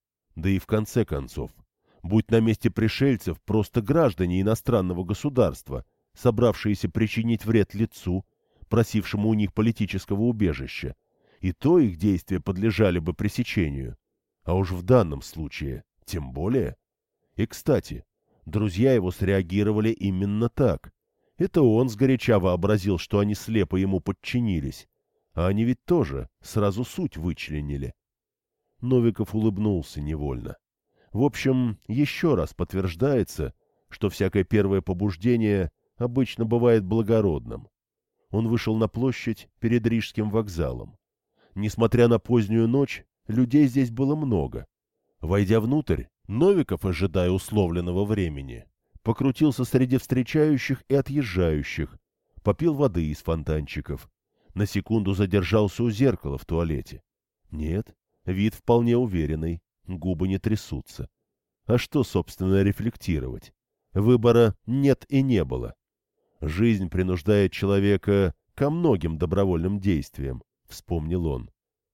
Да и в конце концов, будь на месте пришельцев просто граждане иностранного государства, собравшиеся причинить вред лицу, просившему у них политического убежища, и то их действия подлежали бы пресечению. А уж в данном случае тем более. И, кстати, друзья его среагировали именно так. Это он сгоряча вообразил, что они слепо ему подчинились. А они ведь тоже сразу суть вычленили. Новиков улыбнулся невольно. В общем, еще раз подтверждается, что всякое первое побуждение обычно бывает благородным. Он вышел на площадь перед Рижским вокзалом. Несмотря на позднюю ночь, людей здесь было много. Войдя внутрь, Новиков, ожидая условленного времени, покрутился среди встречающих и отъезжающих, попил воды из фонтанчиков, На секунду задержался у зеркала в туалете. Нет, вид вполне уверенный, губы не трясутся. А что, собственно, рефлектировать? Выбора нет и не было. Жизнь принуждает человека ко многим добровольным действиям, вспомнил он.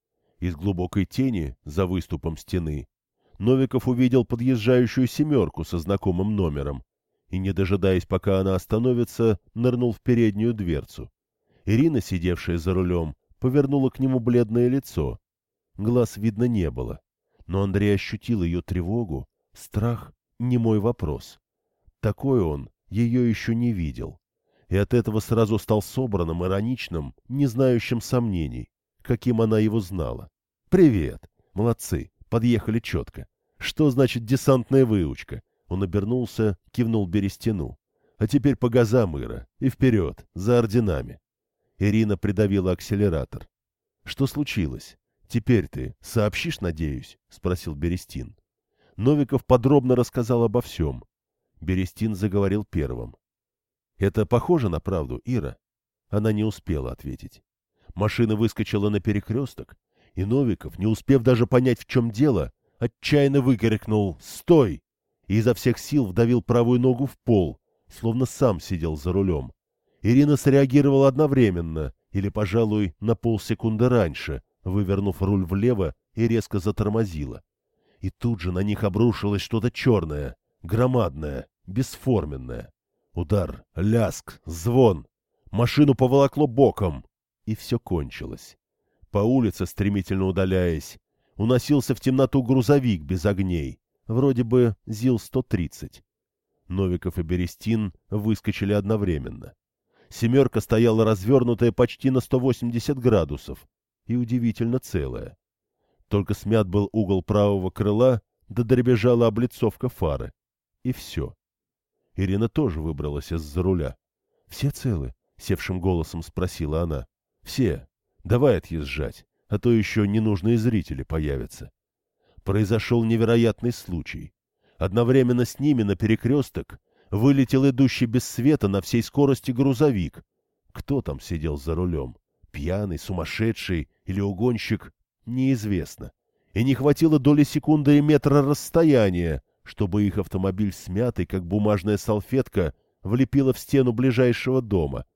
Из глубокой тени, за выступом стены, Новиков увидел подъезжающую «семерку» со знакомым номером и, не дожидаясь, пока она остановится, нырнул в переднюю дверцу. Ирина, сидевшая за рулем, повернула к нему бледное лицо. Глаз видно не было, но Андрей ощутил ее тревогу, страх, немой вопрос. Такой он ее еще не видел, и от этого сразу стал собранным, ироничным, не знающим сомнений, каким она его знала. «Привет! Молодцы! Подъехали четко. Что значит десантная выучка?» Он обернулся, кивнул Берестину. «А теперь по газам, Ира, и вперед, за орденами». Ирина придавила акселератор. «Что случилось? Теперь ты сообщишь, надеюсь?» — спросил Берестин. Новиков подробно рассказал обо всем. Берестин заговорил первым. «Это похоже на правду, Ира?» Она не успела ответить. Машина выскочила на перекресток, и Новиков, не успев даже понять, в чем дело, отчаянно выкрикнул «Стой!» и изо всех сил вдавил правую ногу в пол, словно сам сидел за рулем. Ирина среагировала одновременно, или, пожалуй, на полсекунды раньше, вывернув руль влево и резко затормозила. И тут же на них обрушилось что-то черное, громадное, бесформенное. Удар, ляск, звон. Машину поволокло боком, и все кончилось. По улице, стремительно удаляясь, уносился в темноту грузовик без огней, вроде бы ЗИЛ сто тридцать. Новиков и Берестин выскочили одновременно. «семерка» стояла развернутая почти на сто восемьдесят градусов и удивительно целая. Только смят был угол правого крыла, да дребезжала облицовка фары. И все. Ирина тоже выбралась из-за руля. «Все целы?» — севшим голосом спросила она. «Все. Давай отъезжать, а то еще ненужные зрители появятся». Произошел невероятный случай. Одновременно с ними на перекресток вылетел идущий без света на всей скорости грузовик. Кто там сидел за рулем? Пьяный, сумасшедший или угонщик? Неизвестно. И не хватило доли секунды и метра расстояния, чтобы их автомобиль, смятый, как бумажная салфетка, влепило в стену ближайшего дома.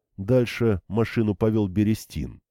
Дальше машину повел Берестин.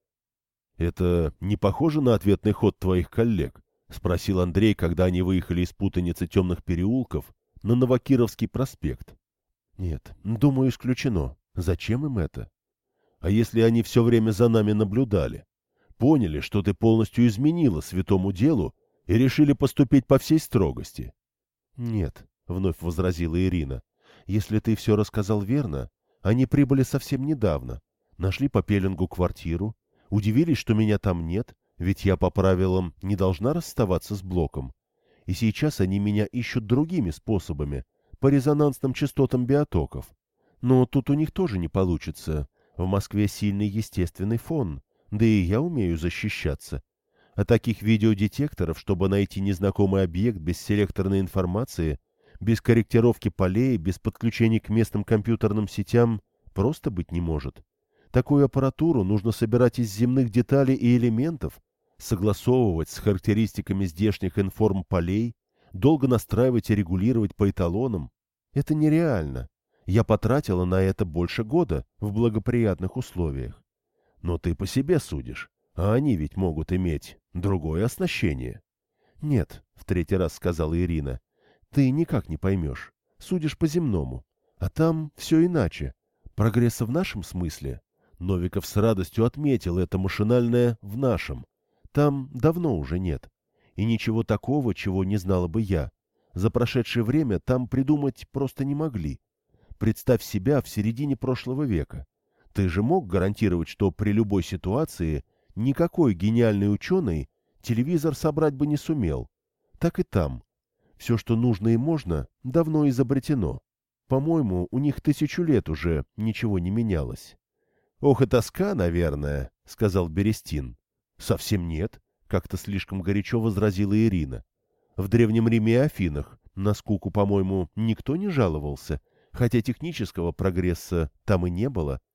«Это не похоже на ответный ход твоих коллег?» — спросил Андрей, когда они выехали из путаницы темных переулков на Новокировский проспект. «Нет, думаю, исключено. Зачем им это? А если они все время за нами наблюдали? Поняли, что ты полностью изменила святому делу и решили поступить по всей строгости?» «Нет», — вновь возразила Ирина. «Если ты все рассказал верно, они прибыли совсем недавно, нашли по пеленгу квартиру, удивились, что меня там нет, ведь я по правилам не должна расставаться с блоком. И сейчас они меня ищут другими способами, по резонансным частотам биотоков. Но тут у них тоже не получится. В Москве сильный естественный фон, да и я умею защищаться. А таких видеодетекторов, чтобы найти незнакомый объект без селекторной информации, без корректировки полей, без подключения к местным компьютерным сетям, просто быть не может. Такую аппаратуру нужно собирать из земных деталей и элементов, согласовывать с характеристиками здешних информполей, долго настраивать и регулировать по эталонам. Это нереально. Я потратила на это больше года в благоприятных условиях. Но ты по себе судишь, а они ведь могут иметь другое оснащение. Нет, в третий раз сказала Ирина, ты никак не поймешь. Судишь по-земному. А там все иначе. Прогресса в нашем смысле. Новиков с радостью отметил это машинальное «в нашем». Там давно уже нет. И ничего такого, чего не знала бы я. За прошедшее время там придумать просто не могли. Представь себя в середине прошлого века. Ты же мог гарантировать, что при любой ситуации никакой гениальный ученый телевизор собрать бы не сумел. Так и там. Все, что нужно и можно, давно изобретено. По-моему, у них тысячу лет уже ничего не менялось. — Ох и тоска, наверное, — сказал Берестин. — Совсем нет, — как-то слишком горячо возразила Ирина. В Древнем Риме и Афинах на скуку, по-моему, никто не жаловался, хотя технического прогресса там и не было.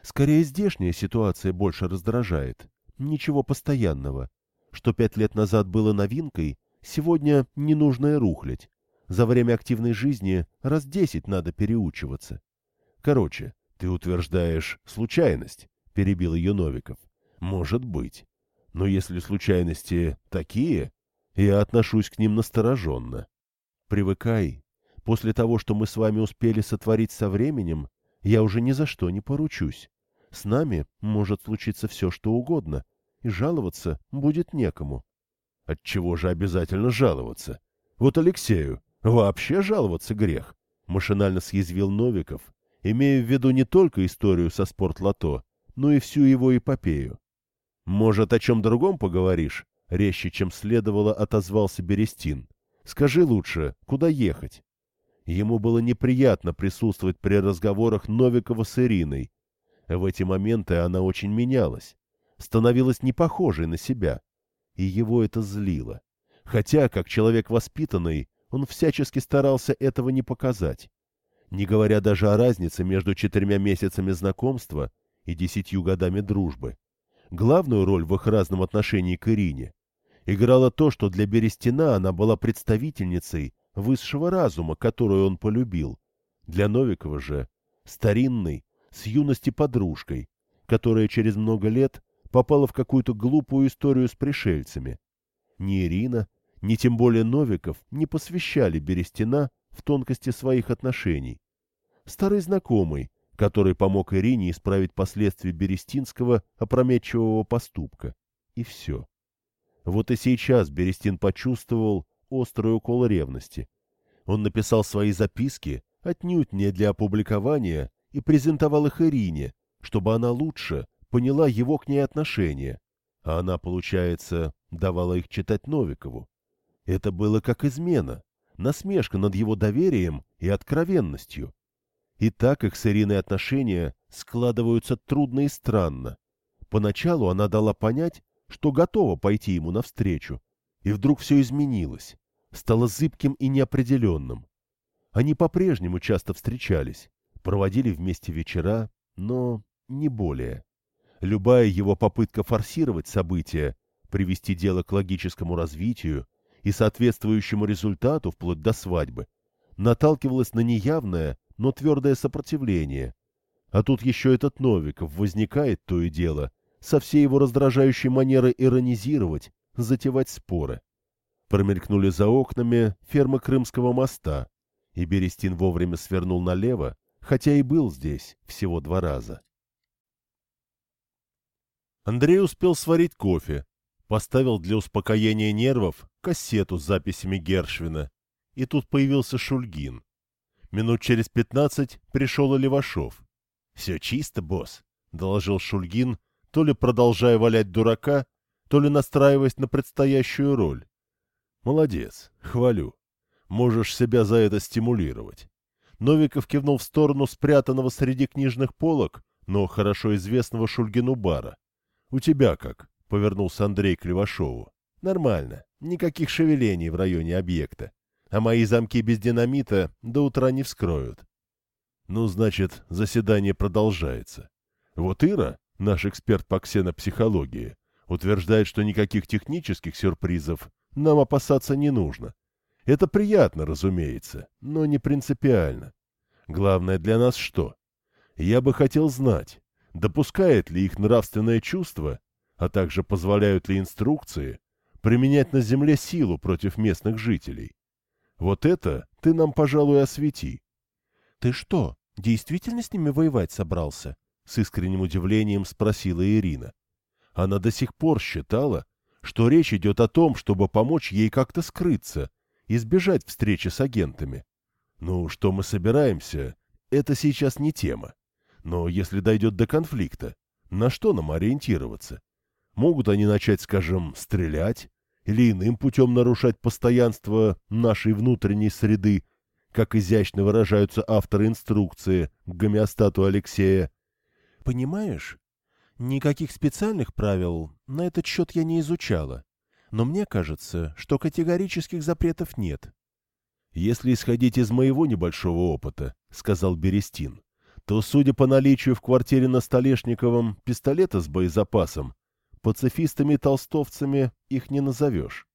Скорее, здешняя ситуация больше раздражает. Ничего постоянного. Что пять лет назад было новинкой, сегодня ненужная рухлядь. За время активной жизни раз десять надо переучиваться. Короче, ты утверждаешь случайность, перебил ее Новиков. Может быть. Но если случайности такие, я отношусь к ним настороженно. Привыкай. После того, что мы с вами успели сотворить со временем, я уже ни за что не поручусь. С нами может случиться все, что угодно, и жаловаться будет некому. Отчего же обязательно жаловаться? Вот Алексею вообще жаловаться грех, машинально съязвил Новиков, имея в виду не только историю со спортлото, но и всю его эпопею. Может, о чем другом поговоришь? Резче, чем следовало, отозвался Берестин. Скажи лучше, куда ехать? Ему было неприятно присутствовать при разговорах Новикова с Ириной. В эти моменты она очень менялась, становилась не похожей на себя, и его это злило. Хотя, как человек воспитанный, он всячески старался этого не показать. Не говоря даже о разнице между четырьмя месяцами знакомства и десятью годами дружбы. Главную роль в их разном отношении к Ирине играло то, что для Берестина она была представительницей высшего разума, которую он полюбил. Для Новикова же старинной, с юности подружкой, которая через много лет попала в какую-то глупую историю с пришельцами. Ни Ирина, ни тем более Новиков не посвящали Берестина в тонкости своих отношений. Старый знакомый, который помог Ирине исправить последствия берестинского опрометчивого поступка. И все. Вот и сейчас Берестин почувствовал острый укол ревности. Он написал свои записки отнюдь не для опубликования и презентовал их Ирине, чтобы она лучше поняла его к ней отношения, а она, получается, давала их читать Новикову. Это было как измена, насмешка над его доверием и откровенностью. И так их с Ириной отношения складываются трудно и странно. Поначалу она дала понять, что готова пойти ему навстречу, и вдруг все изменилось, стало зыбким и неопределенным. Они по-прежнему часто встречались, проводили вместе вечера, но не более. Любая его попытка форсировать события, привести дело к логическому развитию и соответствующему результату вплоть до свадьбы, наталкивалась на неявное, но твердое сопротивление. А тут еще этот Новиков возникает то и дело, со всей его раздражающей манерой иронизировать, затевать споры. Промелькнули за окнами фермы Крымского моста, и Берестин вовремя свернул налево, хотя и был здесь всего два раза. Андрей успел сварить кофе, поставил для успокоения нервов кассету с записями Гершвина, и тут появился Шульгин. Минут через пятнадцать пришел и Левашов. — Все чисто, босс, — доложил Шульгин, то ли продолжая валять дурака, то ли настраиваясь на предстоящую роль. — Молодец, хвалю. Можешь себя за это стимулировать. Новиков кивнул в сторону спрятанного среди книжных полок, но хорошо известного Шульгину бара. — У тебя как? — повернулся Андрей к Левашову. — Нормально. Никаких шевелений в районе объекта. А мои замки без динамита до утра не вскроют. Ну, значит, заседание продолжается. Вот Ира, наш эксперт по ксенопсихологии, утверждает, что никаких технических сюрпризов нам опасаться не нужно. Это приятно, разумеется, но не принципиально. Главное для нас что? Я бы хотел знать, допускает ли их нравственное чувство, а также позволяют ли инструкции применять на земле силу против местных жителей. Вот это ты нам, пожалуй, освети. — Ты что, действительно с ними воевать собрался? — с искренним удивлением спросила Ирина. Она до сих пор считала, что речь идет о том, чтобы помочь ей как-то скрыться, избежать встречи с агентами. Ну, что мы собираемся, это сейчас не тема. Но если дойдет до конфликта, на что нам ориентироваться? Могут они начать, скажем, стрелять? Или иным путем нарушать постоянство нашей внутренней среды, как изящно выражаются авторы инструкции к гомеостату Алексея. Понимаешь, никаких специальных правил на этот счет я не изучала, но мне кажется, что категорических запретов нет. Если исходить из моего небольшого опыта, — сказал Берестин, — то, судя по наличию в квартире на Столешниковом пистолета с боезапасом, пацифистами и толстовцами их не назовешь.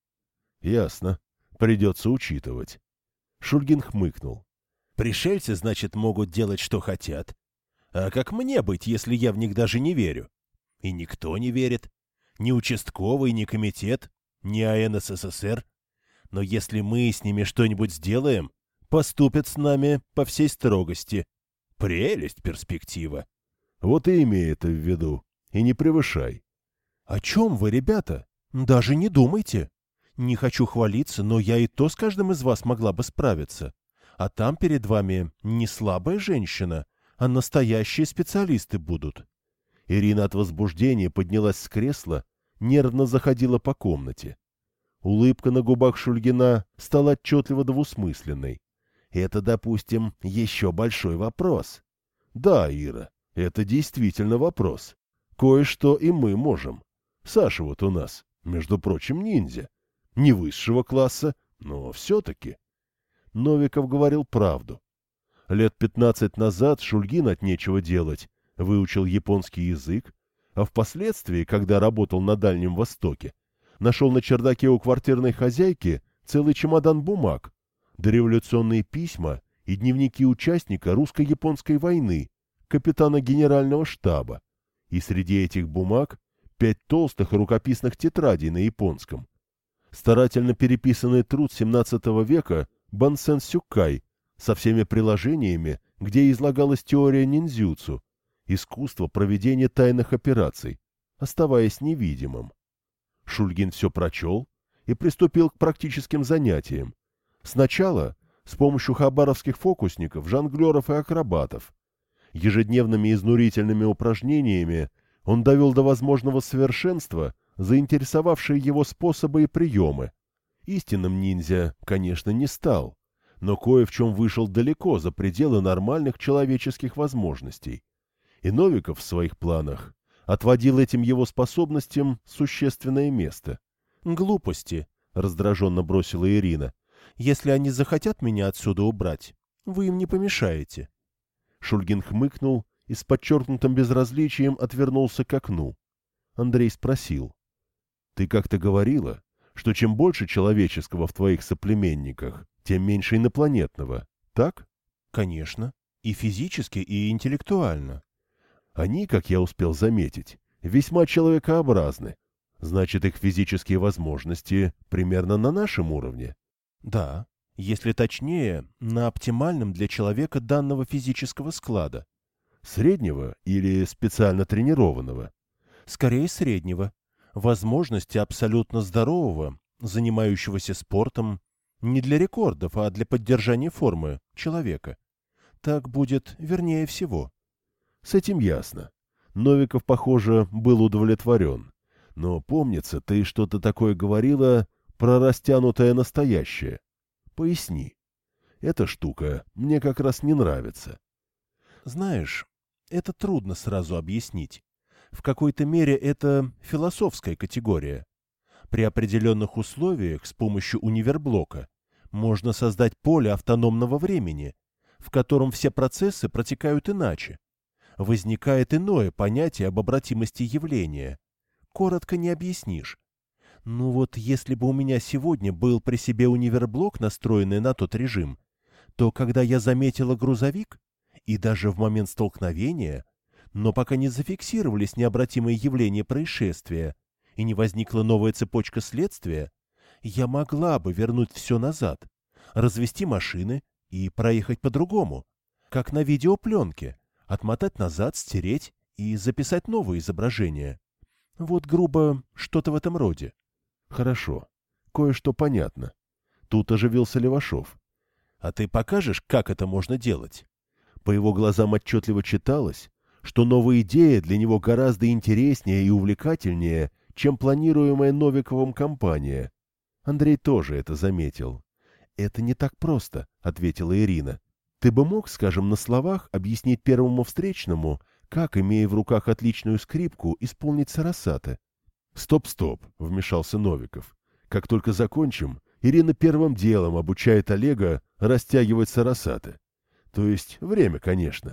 Ясно. Придется учитывать. Шульгин хмыкнул. Пришельцы, значит, могут делать, что хотят. А как мне быть, если я в них даже не верю? И никто не верит. Ни участковый, ни комитет, ни А Н С С С Р. Но если мы с ними что-нибудь сделаем, поступят с нами по всей строгости. Прелесть перспектива. Вот и имей это в виду. И не превышай. — О чем вы, ребята? Даже не думайте. Не хочу хвалиться, но я и то с каждым из вас могла бы справиться. А там перед вами не слабая женщина, а настоящие специалисты будут. Ирина от возбуждения поднялась с кресла, нервно заходила по комнате. Улыбка на губах Шульгина стала отчетливо двусмысленной. Это, допустим, еще большой вопрос. Да, Ира, это действительно вопрос. Кое-что и мы можем. Саша вот у нас, между прочим, ниндзя. Не высшего класса, но все-таки. Новиков говорил правду. Лет пятнадцать назад Шульгин от нечего делать выучил японский язык, а впоследствии, когда работал на Дальнем Востоке, нашел на чердаке у квартирной хозяйки целый чемодан бумаг, дореволюционные письма и дневники участника русско-японской войны, капитана генерального штаба. И среди этих бумаг пять толстых рукописных тетрадей на японском. Старательно переписанный труд семнадцатого века Бансен Сюккай со всеми приложениями, где излагалась теория ниндзюцу, искусство проведения тайных операций, оставаясь невидимым. Шульгин все прочел и приступил к практическим занятиям. Сначала с помощью хабаровских фокусников, жонглеров и акробатов. Ежедневными изнурительными упражнениями он довел до возможного совершенства заинтересовавшие его способы и приемы. Истинным ниндзя, конечно, не стал, но кое в чем вышел далеко за пределы нормальных человеческих возможностей. И Новиков в своих планах отводил этим его способностям существенное место. «Глупости», — раздраженно бросила Ирина. «Если они захотят меня отсюда убрать, вы им не помешаете». Шульгин хмыкнул и с подчеркнутым безразличием отвернулся к окну. Андрей спросил. «Ты как-то говорила, что чем больше человеческого в твоих соплеменниках, тем меньше инопланетного, так?» «Конечно. И физически, и интеллектуально». «Они, как я успел заметить, весьма человекообразны. Значит, их физические возможности примерно на нашем уровне?» «Да. Если точнее, на оптимальном для человека данного физического склада». «Среднего или специально тренированного?» «Скорее среднего. Возможности абсолютно здорового, занимающегося спортом, не для рекордов, а для поддержания формы человека. Так будет вернее всего». «С этим ясно. Новиков, похоже, был удовлетворен. Но, помнится, ты что-то такое говорила про растянутое настоящее. Поясни. Эта штука мне как раз не нравится». «Знаешь, это трудно сразу объяснить. В какой-то мере это философская категория. При определенных условиях с помощью универблока можно создать поле автономного времени, в котором все процессы протекают иначе. Возникает иное понятие об обратимости явления. Коротко не объяснишь. Ну вот, если бы у меня сегодня был при себе универблок, настроенный на тот режим, то когда я заметила грузовик, и даже в момент столкновения, но пока не зафиксировались необратимые явления происшествия и не возникла новая цепочка следствия, я могла бы вернуть все назад, развести машины и проехать по-другому, как на видеопленке, отмотать назад, стереть и записать новые изображения. Вот грубо что-то в этом роде». «Хорошо. Кое-что понятно». Тут оживился Левашов. «А ты покажешь, как это можно делать?» По его глазам отчетливо читалось, что новая идея для него гораздо интереснее и увлекательнее, чем планируемая Новиковым кампания. Андрей тоже это заметил. «Это не так просто», — ответила Ирина. «Ты бы мог, скажем, на словах объяснить первому встречному, как, имея в руках отличную скрипку, исполнить сарасате?» «Стоп-стоп», — вмешался Новиков. «Как только закончим, Ирина первым делом обучает Олега растягивать сарасате. То есть время, конечно.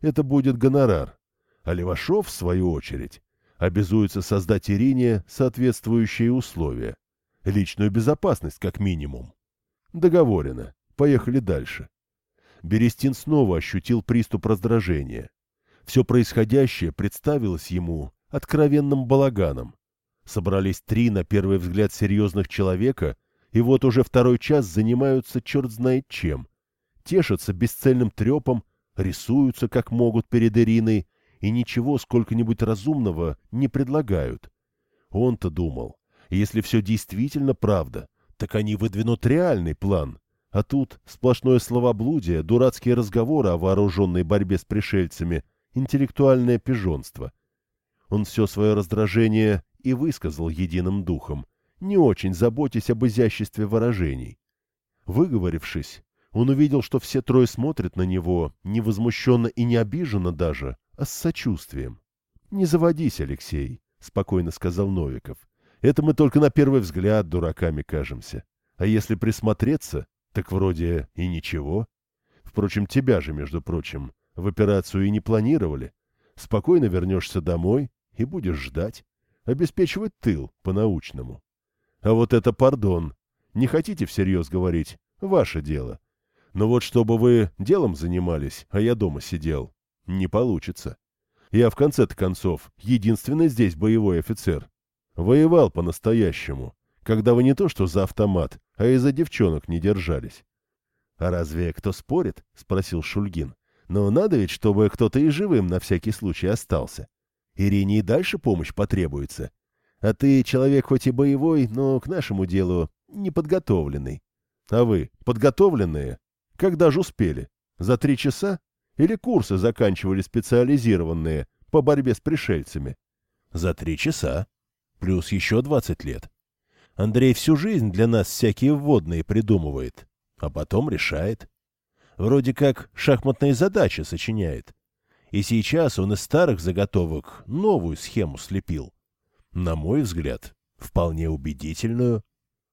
это будет гонорар. А Левашов, в свою очередь, обязуется создать Ирине соответствующие условия. Личную безопасность, как минимум. Договорено. Поехали дальше. Берестин снова ощутил приступ раздражения. Все происходящее представилось ему откровенным балаганом. Собрались три, на первый взгляд, серьезных человека, и вот уже второй час занимаются черт знает чем. Тешатся бесцельным трепом, рисуются как могут перед Ириной, и ничего сколько-нибудь разумного не предлагают. Он-то думал, если все действительно правда, так они выдвинут реальный план. А тут сплошное словоблудие, дурацкие разговоры о вооруженной борьбе с пришельцами, интеллектуальное пижонство. Он все свое раздражение и высказал единым духом, не очень заботясь об изяществе выражений. Выговорившись, он увидел, что все трое смотрят на него не возмущенно и не обиженно даже, а с сочувствием. — Не заводись, Алексей, — спокойно сказал Новиков. — Это мы только на первый взгляд дураками кажемся. А если присмотреться, так вроде и ничего. Впрочем, тебя же, между прочим, в операцию и не планировали. Спокойно вернешься домой и будешь ждать. Обеспечивать тыл по-научному. А вот это пардон. Не хотите всерьез говорить? Ваше дело. Но вот чтобы вы делом занимались, а я дома сидел, не получится. Я в конце-то концов единственный здесь боевой офицер. Воевал по-настоящему, когда вы не то что за автомат, а и за девчонок не держались. — А разве кто спорит? — спросил Шульгин. — Но надо ведь, чтобы кто-то и живым на всякий случай остался. Ирине и дальше помощь потребуется. А ты человек хоть и боевой, но к нашему делу неподготовленный. А вы подготовленные? Когда же успели? За три часа? Или курсы заканчивали специализированные по борьбе с пришельцами? За три часа. Плюс еще двадцать лет. Андрей всю жизнь для нас всякие вводные придумывает, а потом решает. Вроде как шахматные задачи сочиняет. И сейчас он из старых заготовок новую схему слепил. На мой взгляд, вполне убедительную.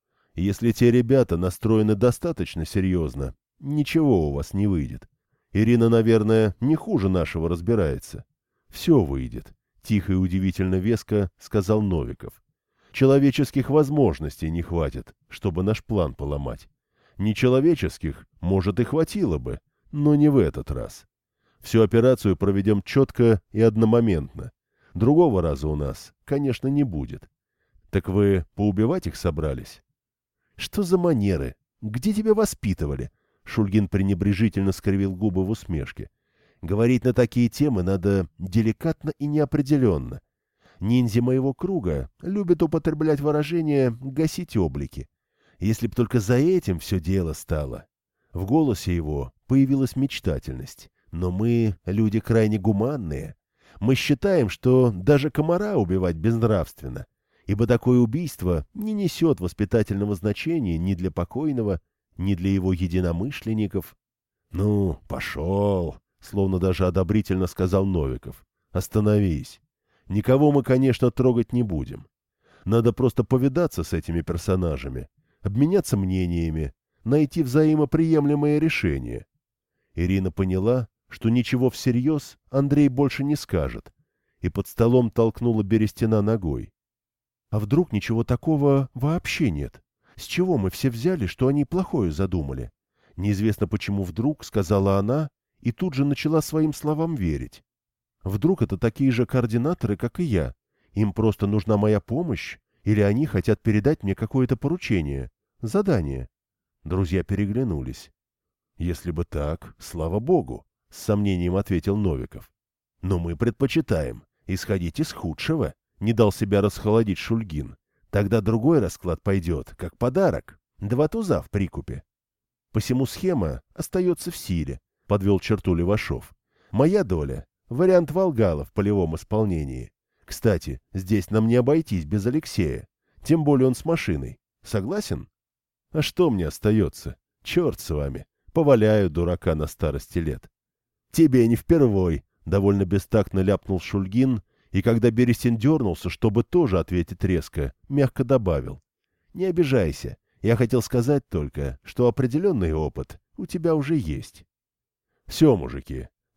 Если те ребята настроены достаточно серьезно, ничего у вас не выйдет. Ирина, наверное, не хуже нашего разбирается. Все выйдет, — тихо и удивительно веско сказал Новиков. Человеческих возможностей не хватит, чтобы наш план поломать. Нечеловеческих, может, и хватило бы, но не в этот раз. Всю операцию проведем четко и одномоментно. Другого раза у нас, конечно, не будет. Так вы поубивать их собрались? Что за манеры? Где тебя воспитывали? Шульгин пренебрежительно скривил губы в усмешке. Говорить на такие темы надо деликатно и неопределенно. Ниндзя моего круга любят употреблять выражение «гасить облики». Если б только за этим все дело стало. В голосе его появилась мечтательность. Но мы люди крайне гуманные. Мы считаем, что даже комара убивать безнравственно, ибо такое убийство не несет воспитательного значения ни для покойного, ни для его единомышленников. — Ну, пошел, — словно даже одобрительно сказал Новиков. — Остановись. Никого мы, конечно, трогать не будем. Надо просто повидаться с этими персонажами, обменяться мнениями, найти взаимоприемлемое решение. Ирина поняла, что ничего всерьез Андрей больше не скажет, и под столом толкнула Берестина ногой. — А вдруг ничего такого вообще нет? С чего мы все взяли, что они плохое задумали? Неизвестно почему вдруг, сказала она, и тут же начала своим словам верить. Вдруг это такие же координаторы, как и я? Им просто нужна моя помощь? Или они хотят передать мне какое-то поручение, задание? Друзья переглянулись. — Если бы так, слава богу, — с сомнением ответил Новиков. — Но мы предпочитаем исходить из худшего, — не дал себя расхолодить Шульгин. Тогда другой расклад пойдет, как подарок. Два туза в прикупе. Посему схема остается в силе, — подвел черту Левашов. Моя доля — вариант Волгала в полевом исполнении. Кстати, здесь нам не обойтись без Алексея. Тем более он с машиной. Согласен? А что мне остается? Черт с вами. Поваляю дурака на старости лет. Тебе не впервой, — довольно бестактно ляпнул Шульгин, и когда Берестин дернулся, чтобы тоже ответить резко, мягко добавил. Не обижайся. Я хотел сказать только, что определенный опыт у тебя уже есть. Все, мужики,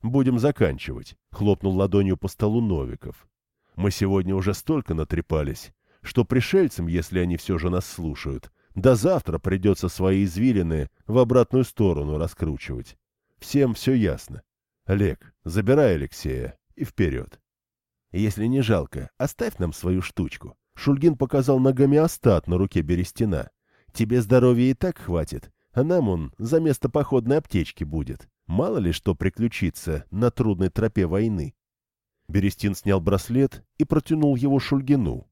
будем заканчивать», — хлопнул ладонью по столу Новиков. «Мы сегодня уже столько натрепались, что пришельцам, если они все же нас слушают, до завтра придется свои извилины в обратную сторону раскручивать. Всем все ясно. Олег, забирай Алексея и вперед». «Если не жалко, оставь нам свою штучку». Шульгин показал на гомеостат на руке Берестина. «Тебе здоровья и так хватит, а нам он за место походной аптечки будет. Мало ли что приключится на трудной тропе войны». Берестин снял браслет и протянул его Шульгину.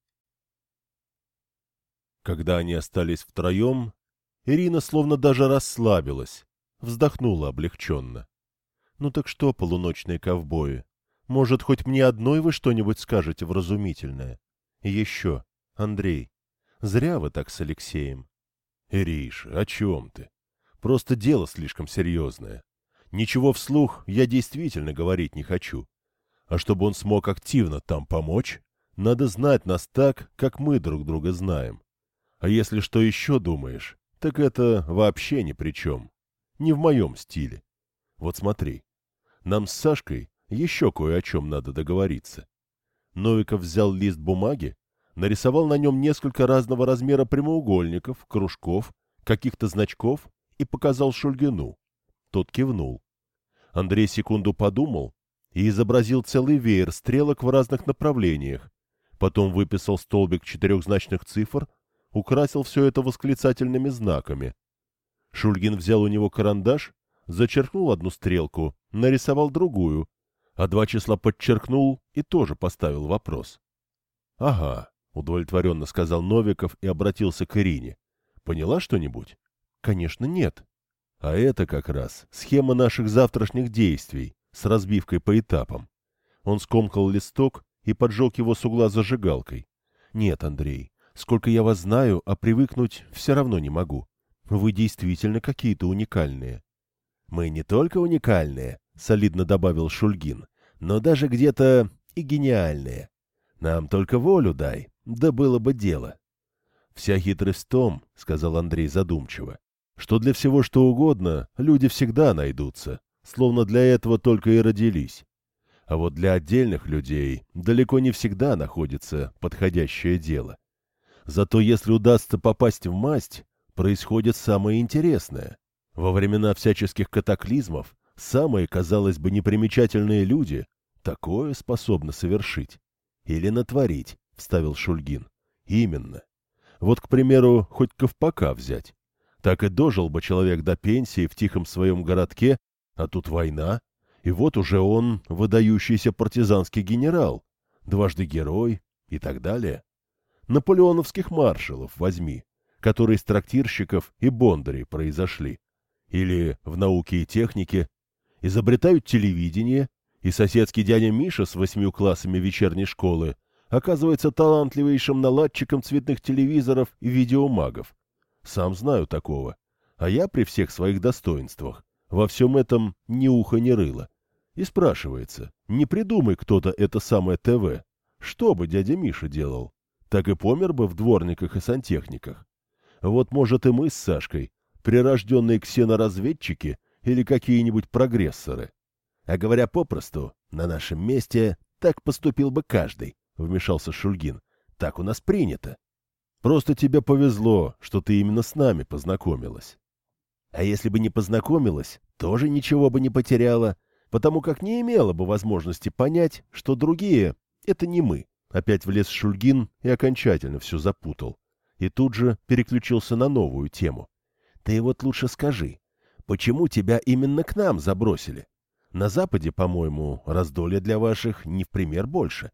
Когда они остались втроем, Ирина словно даже расслабилась, вздохнула облегченно. «Ну так что, полуночные ковбои, может, хоть мне одной вы что-нибудь скажете вразумительное? И еще, Андрей, зря вы так с Алексеем». «Ириша, о чем ты? Просто дело слишком серьезное. Ничего вслух я действительно говорить не хочу. А чтобы он смог активно там помочь, надо знать нас так, как мы друг друга знаем. А если что еще думаешь, так это вообще ни при чем. Не в моем стиле. Вот смотри, нам с Сашкой еще кое о чем надо договориться». Новиков взял лист бумаги, нарисовал на нем несколько разного размера прямоугольников, кружков, каких-то значков и показал Шульгину. Тот кивнул. Андрей секунду подумал и изобразил целый веер стрелок в разных направлениях. Потом выписал столбик четырехзначных цифр, украсил все это восклицательными знаками. Шульгин взял у него карандаш, зачеркнул одну стрелку, нарисовал другую, а два числа подчеркнул и тоже поставил вопрос. — Ага, — удовлетворенно сказал Новиков и обратился к Ирине. — Поняла что-нибудь? — Конечно, нет. — А это как раз схема наших завтрашних действий с разбивкой по этапам. Он скомкал листок и поджег его с угла зажигалкой. — Нет, Андрей, сколько я вас знаю, а привыкнуть все равно не могу. Вы действительно какие-то уникальные. — Мы не только уникальные, — солидно добавил Шульгин, — но даже где-то и гениальные. Нам только волю дай, да было бы дело. — Вся хитрость в том, — сказал Андрей задумчиво, — что для всего что угодно люди всегда найдутся, словно для этого только и родились. А вот для отдельных людей далеко не всегда находится подходящее дело. Зато если удастся попасть в масть, происходит самое интересное. Во времена всяческих катаклизмов самые, казалось бы, непримечательные люди такое способны совершить. Или натворить, — вставил Шульгин. Именно. Вот, к примеру, хоть Ковпака взять. Так и дожил бы человек до пенсии в тихом своем городке, а тут война, и вот уже он выдающийся партизанский генерал, дважды герой и так далее. Наполеоновских маршалов возьми, которые из трактирщиков и бондарей произошли. Или в науке и технике изобретают телевидение, и соседский дядя Миша с восьмью классами вечерней школы оказывается талантливейшим наладчиком цветных телевизоров и видеомагов. Сам знаю такого. А я при всех своих достоинствах во всем этом ни уха ни рыла. И спрашивается, не придумай кто-то это самое ТВ, что бы дядя Миша делал? Так и помер бы в дворниках и сантехниках. Вот, может, и мы с Сашкой, прирожденные ксеноразведчики или какие-нибудь прогрессоры. А говоря попросту, на нашем месте так поступил бы каждый, — вмешался Шульгин. Так у нас принято. Просто тебе повезло, что ты именно с нами познакомилась. А если бы не познакомилась, тоже ничего бы не потеряла, потому как не имела бы возможности понять, что другие — это не мы. Опять влез Шульгин и окончательно все запутал. И тут же переключился на новую тему. Ты вот лучше скажи, почему тебя именно к нам забросили? На Западе, по-моему, раздолье для ваших не в пример больше.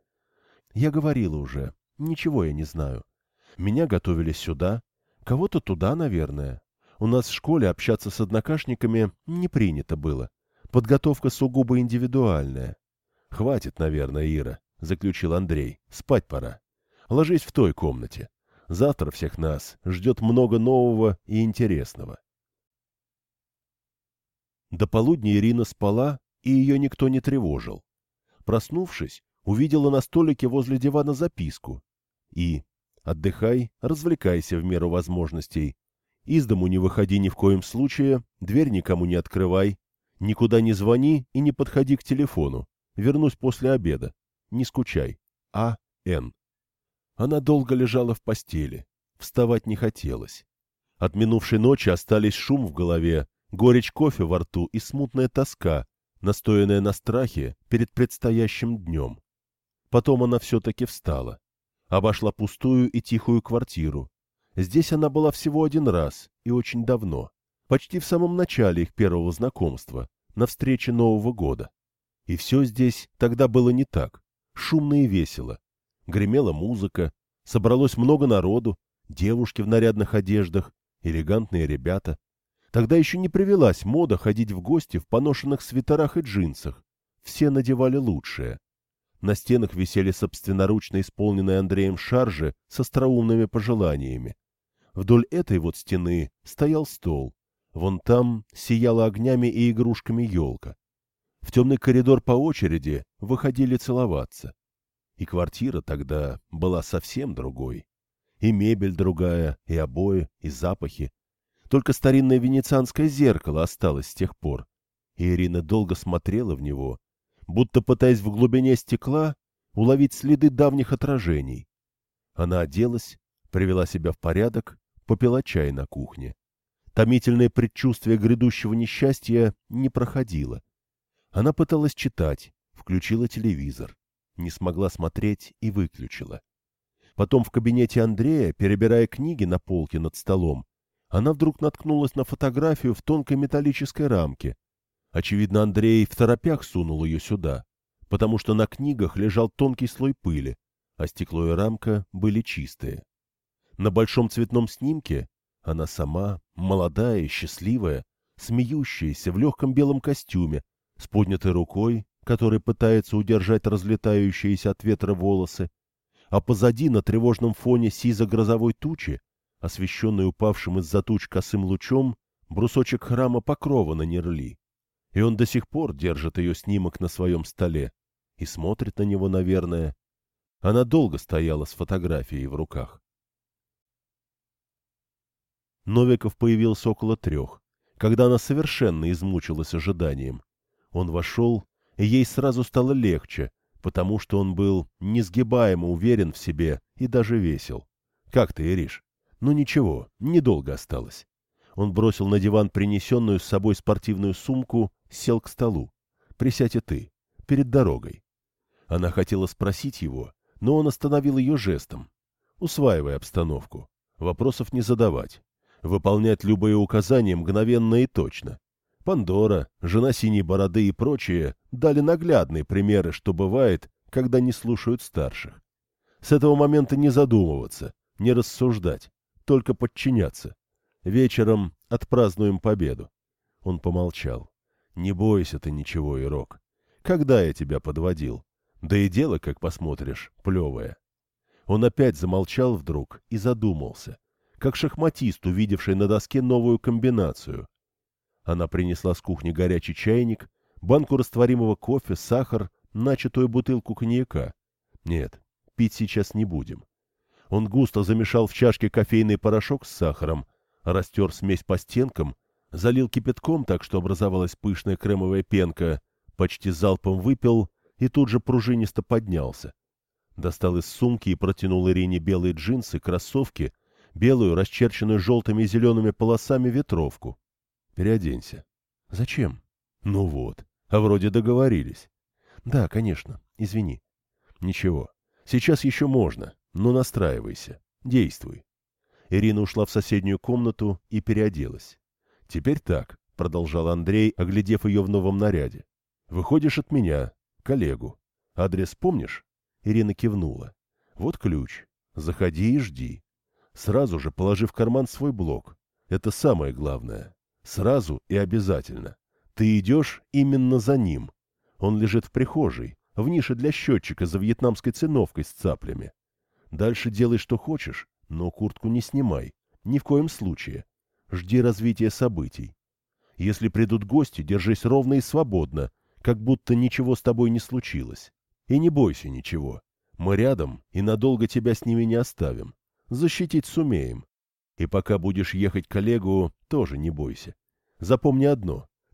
Я говорила уже, ничего я не знаю. Меня готовили сюда, кого-то туда, наверное. У нас в школе общаться с однокашниками не принято было. Подготовка сугубо индивидуальная. Хватит, наверное, Ира, — заключил Андрей. Спать пора. Ложись в той комнате. Завтра всех нас ждет много нового и интересного. До полудня Ирина спала, и ее никто не тревожил. Проснувшись, увидела на столике возле дивана записку. И «Отдыхай, развлекайся в меру возможностей. Из дому не выходи ни в коем случае, дверь никому не открывай. Никуда не звони и не подходи к телефону. Вернусь после обеда. Не скучай. А. Н. Она долго лежала в постели. Вставать не хотелось. От минувшей ночи остались шум в голове, горечь кофе во рту и смутная тоска, настоянная на страхе перед предстоящим днем. Потом она все-таки встала. Обошла пустую и тихую квартиру. Здесь она была всего один раз и очень давно. Почти в самом начале их первого знакомства, на встрече Нового года. И все здесь тогда было не так. Шумно и весело. Гремела музыка, собралось много народу, девушки в нарядных одеждах, элегантные ребята. Тогда еще не привелась мода ходить в гости в поношенных свитерах и джинсах. Все надевали лучшее. На стенах висели собственноручно исполненные Андреем шаржи с остроумными пожеланиями. Вдоль этой вот стены стоял стол. Вон там сияла огнями и игрушками елка. В темный коридор по очереди выходили целоваться. И квартира тогда была совсем другой. И мебель другая, и обои, и запахи. Только старинное венецианское зеркало осталось с тех пор. И Ирина долго смотрела в него, будто пытаясь в глубине стекла уловить следы давних отражений. Она оделась, привела себя в порядок, попила чай на кухне. Томительное предчувствие грядущего несчастья не проходило. Она пыталась читать, включила телевизор. Не смогла смотреть и выключила. Потом в кабинете Андрея, перебирая книги на полке над столом, она вдруг наткнулась на фотографию в тонкой металлической рамке. Очевидно, Андрей в торопях сунул ее сюда, потому что на книгах лежал тонкий слой пыли, а стекло и рамка были чистые. На большом цветном снимке она сама, молодая и счастливая, смеющаяся в легком белом костюме, с поднятой рукой, который пытается удержать разлетающиеся от ветра волосы, а позади на тревожном фоне сизо-грозовой тучи, освещенный упавшим из-за туч косым лучом, брусочек храма Покрова на Нерли. И он до сих пор держит ее снимок на своем столе и смотрит на него, наверное. Она долго стояла с фотографией в руках. Новиков появился около трех, когда она совершенно измучилась ожиданием. Он вошел, и ей сразу стало легче, потому что он был несгибаемо уверен в себе и даже весел. «Как ты, Ириш?» «Ну ничего, недолго осталось». Он бросил на диван принесенную с собой спортивную сумку, сел к столу. «Присядь и ты, перед дорогой». Она хотела спросить его, но он остановил ее жестом. «Усваивай обстановку. Вопросов не задавать. Выполнять любые указания мгновенно и точно. Пандора, жена синей бороды и прочие дали наглядные примеры, что бывает, когда не слушают старших. С этого момента не задумываться, не рассуждать, только подчиняться. Вечером отпразднуем победу». Он помолчал. «Не бойся ты ничего, Ирок. Когда я тебя подводил? Да и дело, как посмотришь, плевое». Он опять замолчал вдруг и задумался, как шахматист, увидевший на доске новую комбинацию. Она принесла с кухни горячий чайник, банку растворимого кофе, сахар, начатую бутылку коньяка. Нет, пить сейчас не будем. Он густо замешал в чашке кофейный порошок с сахаром, растер смесь по стенкам, залил кипятком так, что образовалась пышная кремовая пенка, почти залпом выпил и тут же пружинисто поднялся. Достал из сумки и протянул Ирине белые джинсы, кроссовки, белую, расчерченную желтыми и зелеными полосами ветровку. «Переоденься». «Зачем?» «Ну вот, а вроде договорились». «Да, конечно, извини». «Ничего, сейчас еще можно, но настраивайся, действуй». Ирина ушла в соседнюю комнату и переоделась. «Теперь так», — продолжал Андрей, оглядев ее в новом наряде. «Выходишь от меня, коллегу. Адрес помнишь?» Ирина кивнула. «Вот ключ. Заходи и жди. Сразу же положи в карман свой блок. Это самое главное. Сразу и обязательно. Ты идешь именно за ним. Он лежит в прихожей, в нише для счетчика за вьетнамской циновкой с цаплями. Дальше делай, что хочешь, но куртку не снимай. Ни в коем случае. Жди развития событий. Если придут гости, держись ровно и свободно, как будто ничего с тобой не случилось. И не бойся ничего. Мы рядом и надолго тебя с ними не оставим. Защитить сумеем. И пока будешь ехать к коллегу, тоже не бойся. Запомни одно.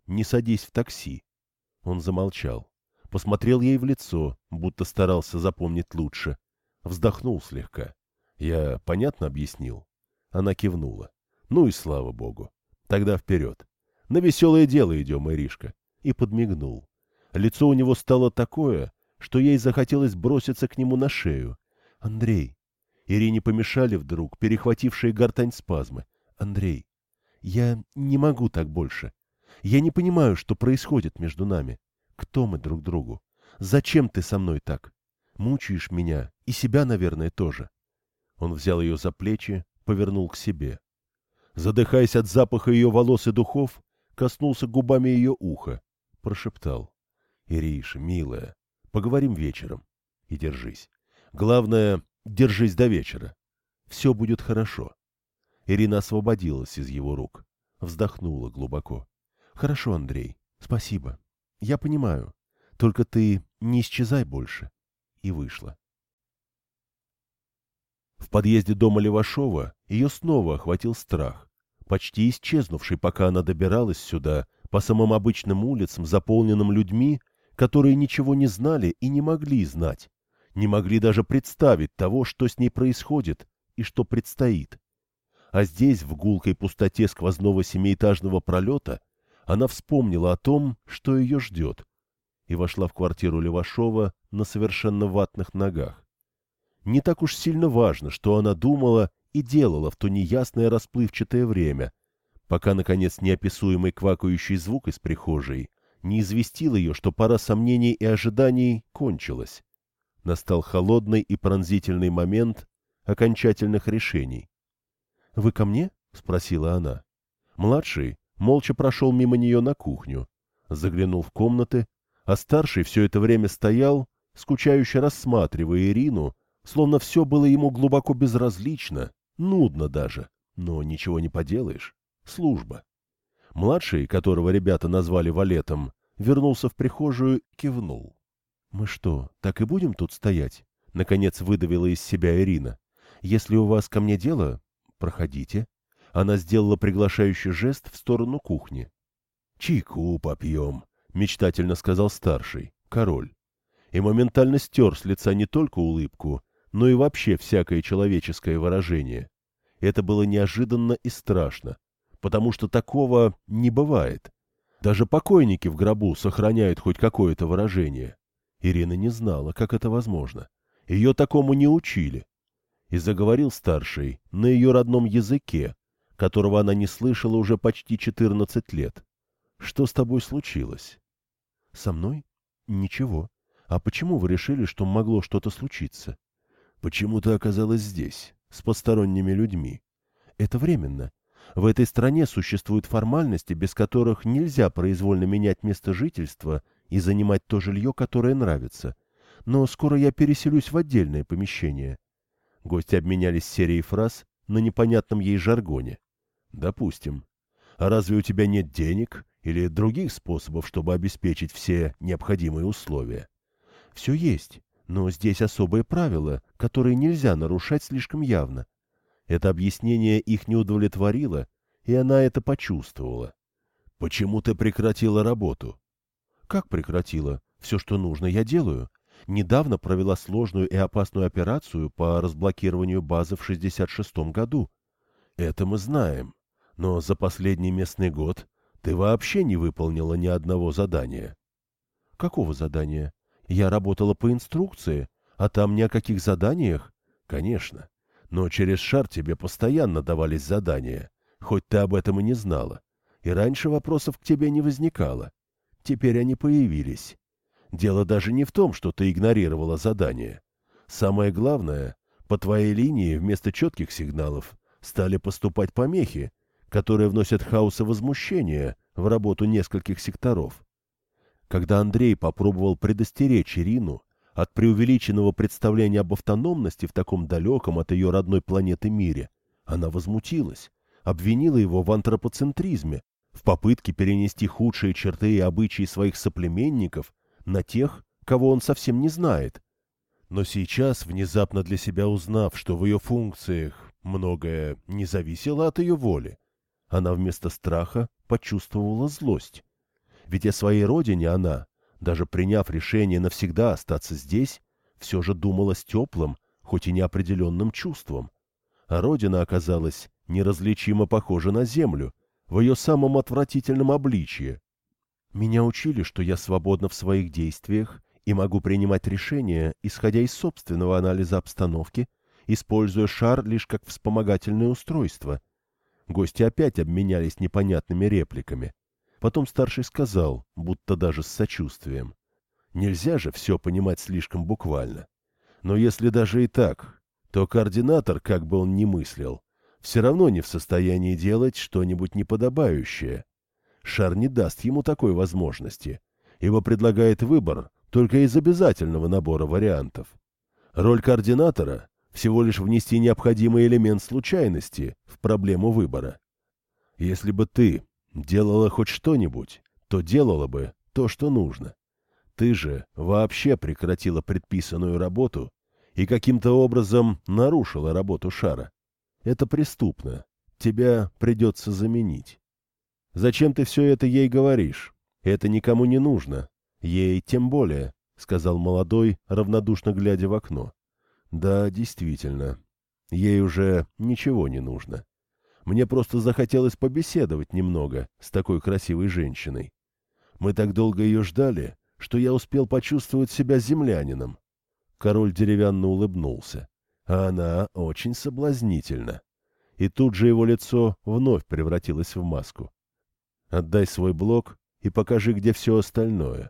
не садись в такси». Он замолчал. Посмотрел ей в лицо, будто старался запомнить лучше. Вздохнул слегка. «Я понятно объяснил?» Она кивнула. «Ну и слава богу. Тогда вперед. На веселое дело идем, Иришка». И подмигнул. Лицо у него стало такое, что ей захотелось броситься к нему на шею. «Андрей!» Ирине помешали вдруг перехватившие гортань спазмы. «Андрей, я не могу так больше. Я не понимаю, что происходит между нами. Кто мы друг другу? Зачем ты со мной так? Мучаешь меня и себя, наверное, тоже». Он взял ее за плечи, повернул к себе. Задыхаясь от запаха ее волос и духов, коснулся губами ее уха, прошептал: «Ириша, милая, поговорим вечером. И держись. Главное, держись до вечера. Все будет хорошо». Ирина освободилась из его рук, вздохнула глубоко. «Хорошо, Андрей, спасибо. Я понимаю. Только ты не исчезай больше». И вышла. В подъезде дома Левашова ее снова охватил страх, почти исчезнувший, пока она добиралась сюда, по самым обычным улицам, заполненным людьми, которые ничего не знали и не могли знать, не могли даже представить того, что с ней происходит и что предстоит. А здесь, в гулкой пустоте сквозного семиэтажного пролета, она вспомнила о том, что ее ждет, и вошла в квартиру Левашова на совершенно ватных ногах. Не так уж сильно важно, что она думала и делала в то неясное расплывчатое время, пока, наконец, неописуемый квакающий звук из прихожей не известил ее, что пора сомнений и ожиданий кончилась. Настал холодный и пронзительный момент окончательных решений. «Вы ко мне?» — спросила она. Младший молча прошел мимо нее на кухню, заглянул в комнаты, а старший все это время стоял, скучающе рассматривая Ирину, словно все было ему глубоко безразлично, нудно даже, но ничего не поделаешь. Служба. Младший, которого ребята назвали валетом, вернулся в прихожую, кивнул. «Мы что, так и будем тут стоять?» — наконец выдавила из себя Ирина. «Если у вас ко мне дело, проходите». Она сделала приглашающий жест в сторону кухни. «Чайку попьем», — мечтательно сказал старший, король. И моментально стер с лица не только улыбку, но и вообще всякое человеческое выражение. Это было неожиданно и страшно, потому что такого не бывает. Даже покойники в гробу сохраняют хоть какое-то выражение. Ирина не знала, как это возможно. Ее такому не учили. И заговорил старший на ее родном языке, которого она не слышала уже почти четырнадцать лет. «Что с тобой случилось?» «Со мной? Ничего. А почему вы решили, что могло что-то случиться?» «Почему ты оказалась здесь, с посторонними людьми?» «Это временно. В этой стране существуют формальности, без которых нельзя произвольно менять место жительства и занимать то жилье, которое нравится. Но скоро я переселюсь в отдельное помещение». Гости обменялись серией фраз на непонятном ей жаргоне. «Допустим. А разве у тебя нет денег или других способов, чтобы обеспечить все необходимые условия?» «Все есть. Но здесь особые правила, которые нельзя нарушать слишком явно». Это объяснение их не удовлетворило, и она это почувствовала. «Почему ты прекратила работу?» «Как прекратила? Все, что нужно, я делаю. Недавно провела сложную и опасную операцию по разблокированию базы в шестьдесят шестом году». «Это мы знаем. Но за последний местный год ты вообще не выполнила ни одного задания». «Какого задания? Я работала по инструкции, а там ни о каких заданиях». «Конечно. Но через шар тебе постоянно давались задания, хоть ты об этом и не знала. И раньше вопросов к тебе не возникало. Теперь они появились. Дело даже не в том, что ты игнорировала задания. Самое главное, по твоей линии вместо четких сигналов стали поступать помехи, которые вносят хаос и возмущение в работу нескольких секторов. Когда Андрей попробовал предостеречь Ирину от преувеличенного представления об автономности в таком далеком от ее родной планеты мире, она возмутилась, обвинила его в антропоцентризме, в попытке перенести худшие черты и обычаи своих соплеменников на тех, кого он совсем не знает. Но сейчас, внезапно для себя узнав, что в ее функциях многое не зависело от ее воли, она вместо страха почувствовала злость. Ведь о своей родине она, даже приняв решение навсегда остаться здесь, все же думала с теплым, хоть и неопределенным чувством. А родина оказалась неразличимо похожа на землю, в ее самом отвратительном обличье. Меня учили, что я свободна в своих действиях и могу принимать решения, исходя из собственного анализа обстановки, используя шар лишь как вспомогательное устройство. Гости опять обменялись непонятными репликами. Потом старший сказал, будто даже с сочувствием: «Нельзя же все понимать слишком буквально. Но если даже и так, то координатор, как бы он ни мыслил, все равно не в состоянии делать что-нибудь неподобающее. Шар не даст ему такой возможности, ибо предлагает выбор только из обязательного набора вариантов. Роль координатора — всего лишь внести необходимый элемент случайности в проблему выбора. Если бы ты делала хоть что-нибудь, то делала бы то, что нужно. Ты же вообще прекратила предписанную работу и каким-то образом нарушила работу шара. Это преступно. Тебя придется заменить. Зачем ты все это ей говоришь? Это никому не нужно. Ей тем более, — сказал молодой, равнодушно глядя в окно. Да, действительно, ей уже ничего не нужно. Мне просто захотелось побеседовать немного с такой красивой женщиной. Мы так долго ее ждали, что я успел почувствовать себя землянином. Король деревянно улыбнулся. А она очень соблазнительна. И тут же его лицо вновь превратилось в маску. Отдай свой блок и покажи, где все остальное.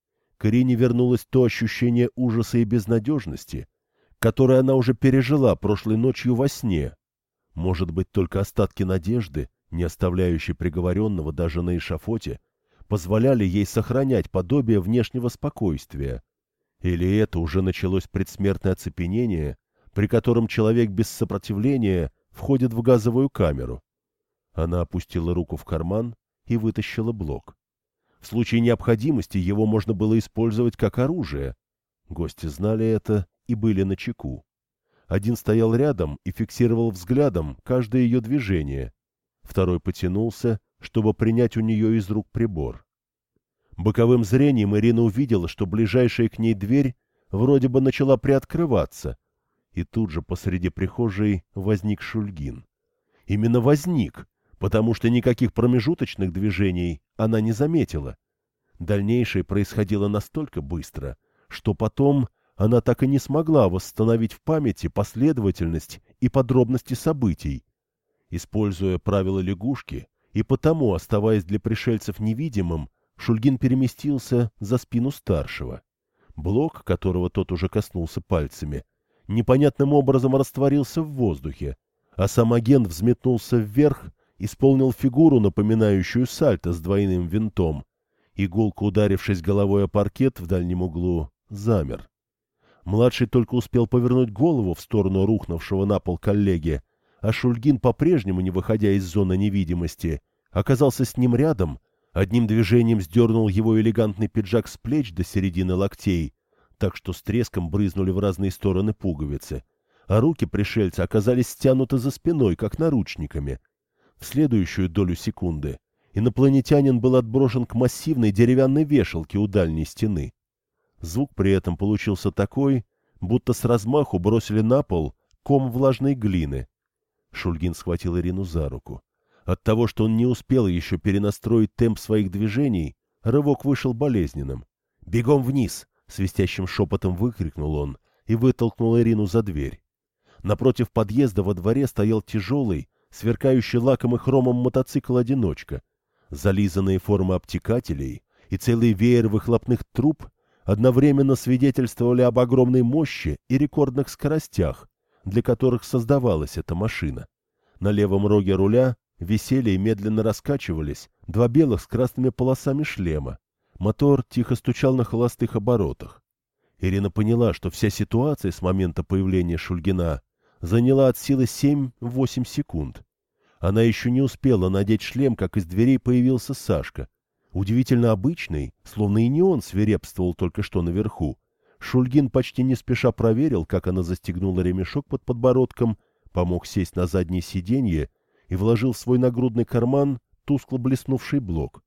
К Ирине вернулось то ощущение ужаса и безнадежности, которое она уже пережила прошлой ночью во сне. Может быть, только остатки надежды, не оставляющей приговоренного даже на эшафоте, позволяли ей сохранять подобие внешнего спокойствия. Или это уже началось предсмертное оцепенение, при котором человек без сопротивления входит в газовую камеру. Она опустила руку в карман и вытащила блок. В случае необходимости его можно было использовать как оружие. Гости знали это и были начеку. Один стоял рядом и фиксировал взглядом каждое ее движение. Второй потянулся, чтобы принять у нее из рук прибор. Боковым зрением Ирина увидела, что ближайшая к ней дверь вроде бы начала приоткрываться, и тут же посреди прихожей возник Шульгин. Именно возник, потому что никаких промежуточных движений она не заметила. Дальнейшее происходило настолько быстро, что потом она так и не смогла восстановить в памяти последовательность и подробности событий. Используя правила лягушки и потому оставаясь для пришельцев невидимым, Шульгин переместился за спину старшего. Блок, которого тот уже коснулся пальцами, непонятным образом растворился в воздухе, а сам агент взметнулся вверх, исполнил фигуру, напоминающую сальто с двойным винтом, и, гулко ударившись головой о паркет в дальнем углу, замер. Младший только успел повернуть голову в сторону рухнувшего на пол коллеги, а Шульгин, по-прежнему не выходя из зоны невидимости, оказался с ним рядом, одним движением сдернул его элегантный пиджак с плеч до середины локтей, так что с треском брызнули в разные стороны пуговицы, а руки пришельца оказались стянуты за спиной, как наручниками. В следующую долю секунды инопланетянин был отброшен к массивной деревянной вешалке у дальней стены. Звук при этом получился такой, будто с размаху бросили на пол ком влажной глины. Шульгин схватил Ирину за руку. От того, что он не успел еще перенастроить темп своих движений, рывок вышел болезненным. «Бегом вниз!» — свистящим шепотом выкрикнул он и вытолкнул Ирину за дверь. Напротив подъезда во дворе стоял тяжелый, сверкающий лаком и хромом мотоцикл-одиночка. Зализанные формы обтекателей и целый веер выхлопных труб одновременно свидетельствовали об огромной мощи и рекордных скоростях, для которых создавалась эта машина. На левом роге руля висели и медленно раскачивались два белых с красными полосами шлема. Мотор тихо стучал на холостых оборотах. Ирина поняла, что вся ситуация с момента появления Шульгина заняла от силы семь-восемь секунд. Она еще не успела надеть шлем, как из дверей появился Сашка. Удивительно обычный, словно и не он свирепствовал только что наверху. Шульгин почти не спеша проверил, как она застегнула ремешок под подбородком, помог сесть на заднее сиденье и вложил в свой нагрудный карман тускло блеснувший блок.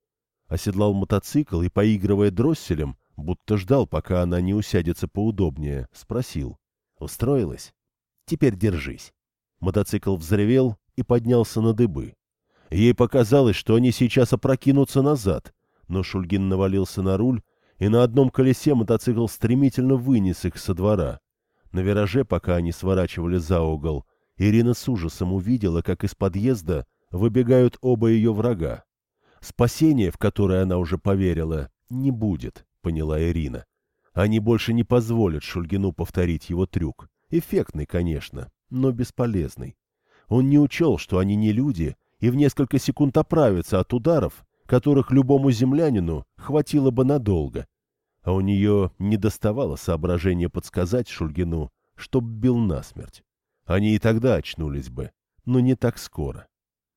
Оседлал мотоцикл и, поигрывая дросселем, будто ждал, пока она не усядется поудобнее, спросил. «Устроилась? Теперь держись». Мотоцикл взревел и поднялся на дыбы. Ей показалось, что они сейчас опрокинутся назад, но Шульгин навалился на руль, и на одном колесе мотоцикл стремительно вынес их со двора. На вираже, пока они сворачивали за угол, Ирина с ужасом увидела, как из подъезда выбегают оба ее врага. Спасения, в которое она уже поверила, не будет, поняла Ирина. Они больше не позволят Шульгину повторить его трюк. Эффектный, конечно, но бесполезный. Он не учел, что они не люди, и в несколько секунд оправятся от ударов, которых любому землянину хватило бы надолго. А у нее не доставало соображения подсказать Шульгину, чтоб бил насмерть. Они и тогда очнулись бы, но не так скоро.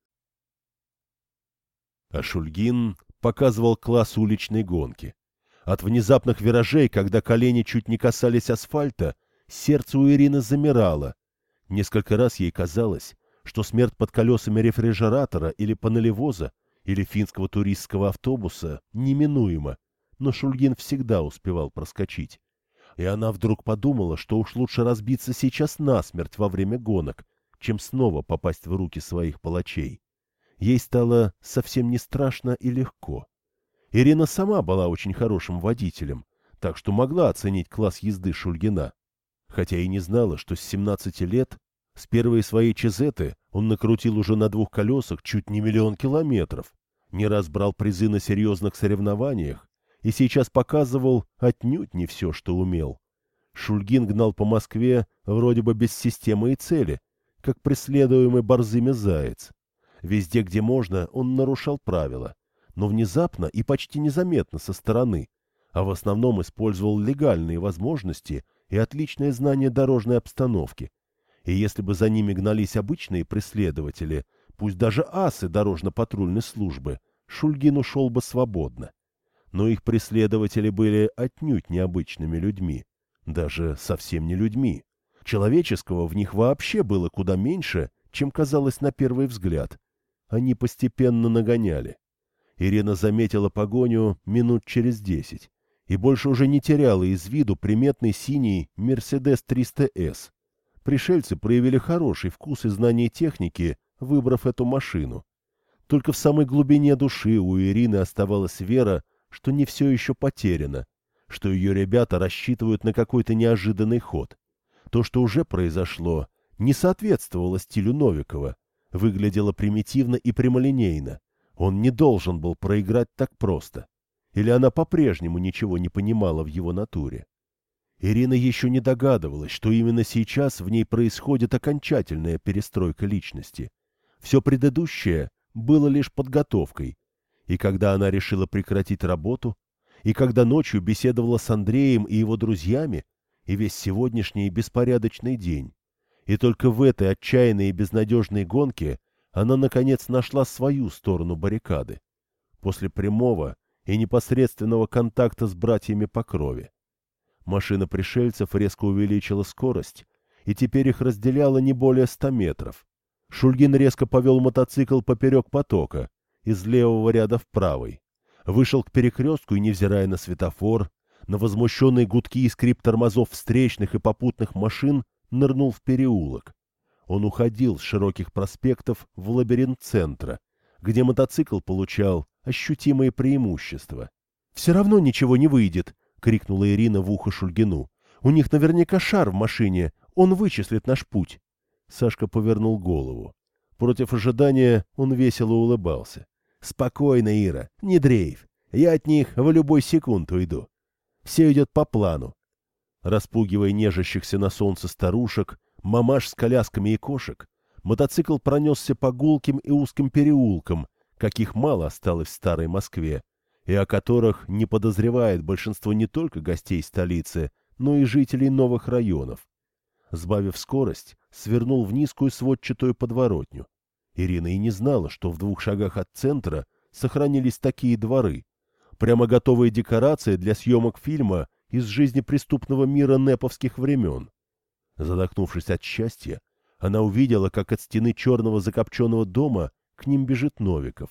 А Шульгин показывал класс уличной гонки. От внезапных виражей, когда колени чуть не касались асфальта, сердце у Ирины замирало. Несколько раз ей казалось, что смерть под колесами рефрижератора или панелевоза, или финского туристского автобуса неминуема, но Шульгин всегда успевал проскочить. И она вдруг подумала, что уж лучше разбиться сейчас насмерть во время гонок, чем снова попасть в руки своих палачей. Ей стало совсем не страшно и легко. Ирина сама была очень хорошим водителем, так что могла оценить класс езды Шульгина. Хотя и не знала, что с семнадцати лет, с первой своей чезеты, он накрутил уже на двух колесах чуть не миллион километров, не раз брал призы на серьезных соревнованиях и сейчас показывал отнюдь не все, что умел. Шульгин гнал по Москве вроде бы без системы и цели, как преследуемый борзыми заяц. Везде, где можно, он нарушал правила, но внезапно и почти незаметно со стороны, а в основном использовал легальные возможности и отличное знание дорожной обстановки. И если бы за ними гнались обычные преследователи, пусть даже асы дорожно-патрульной службы, Шульгин ушел бы свободно. Но их преследователи были отнюдь необычными людьми, даже совсем не людьми. Человеческого в них вообще было куда меньше, чем казалось на первый взгляд. Они постепенно нагоняли. Ирина заметила погоню минут через десять и больше уже не теряла из виду приметный синий «Мерседес триста эс». Пришельцы проявили хороший вкус и знание техники, выбрав эту машину. Только в самой глубине души у Ирины оставалась вера, что не все еще потеряно, что ее ребята рассчитывают на какой-то неожиданный ход. То, что уже произошло, не соответствовало стилю Новикова, выглядело примитивно и прямолинейно. Он не должен был проиграть так просто. Или она по-прежнему ничего не понимала в его натуре. Ирина еще не догадывалась, что именно сейчас в ней происходит окончательная перестройка личности. Все предыдущее было лишь подготовкой. И когда она решила прекратить работу, и когда ночью беседовала с Андреем и его друзьями, и весь сегодняшний беспорядочный день, и только в этой отчаянной и безнадежной гонке она, наконец, нашла свою сторону баррикады. После прямого и непосредственного контакта с братьями по крови. Машина пришельцев резко увеличила скорость, и теперь их разделяло не более ста метров. Шульгин резко повел мотоцикл поперек потока, из левого ряда в правый. Вышел к перекрестку и, невзирая на светофор, на возмущенные гудки и скрип тормозов встречных и попутных машин, нырнул в переулок. Он уходил с широких проспектов в лабиринт центра, где мотоцикл получал ощутимые преимущества. «Все равно ничего не выйдет!» — крикнула Ирина в ухо Шульгину. «У них наверняка шар в машине, он вычислит наш путь!» Сашка повернул голову. Против ожидания он весело улыбался. «Спокойно, Ира, не дрейф. Я от них в любой секунд уйду. Все идет по плану». Распугивая нежащихся на солнце старушек, мамаш с колясками и кошек, мотоцикл пронесся по гулким и узким переулкам, каких мало осталось в старой Москве, и о которых не подозревает большинство не только гостей столицы, но и жителей новых районов. Сбавив скорость, свернул в низкую сводчатую подворотню. Ирина и не знала, что в двух шагах от центра сохранились такие дворы. Прямо готовая декорация для съемок фильма из жизни преступного мира неповских времен. Задохнувшись от счастья, она увидела, как от стены черного закопченного дома к ним бежит Новиков.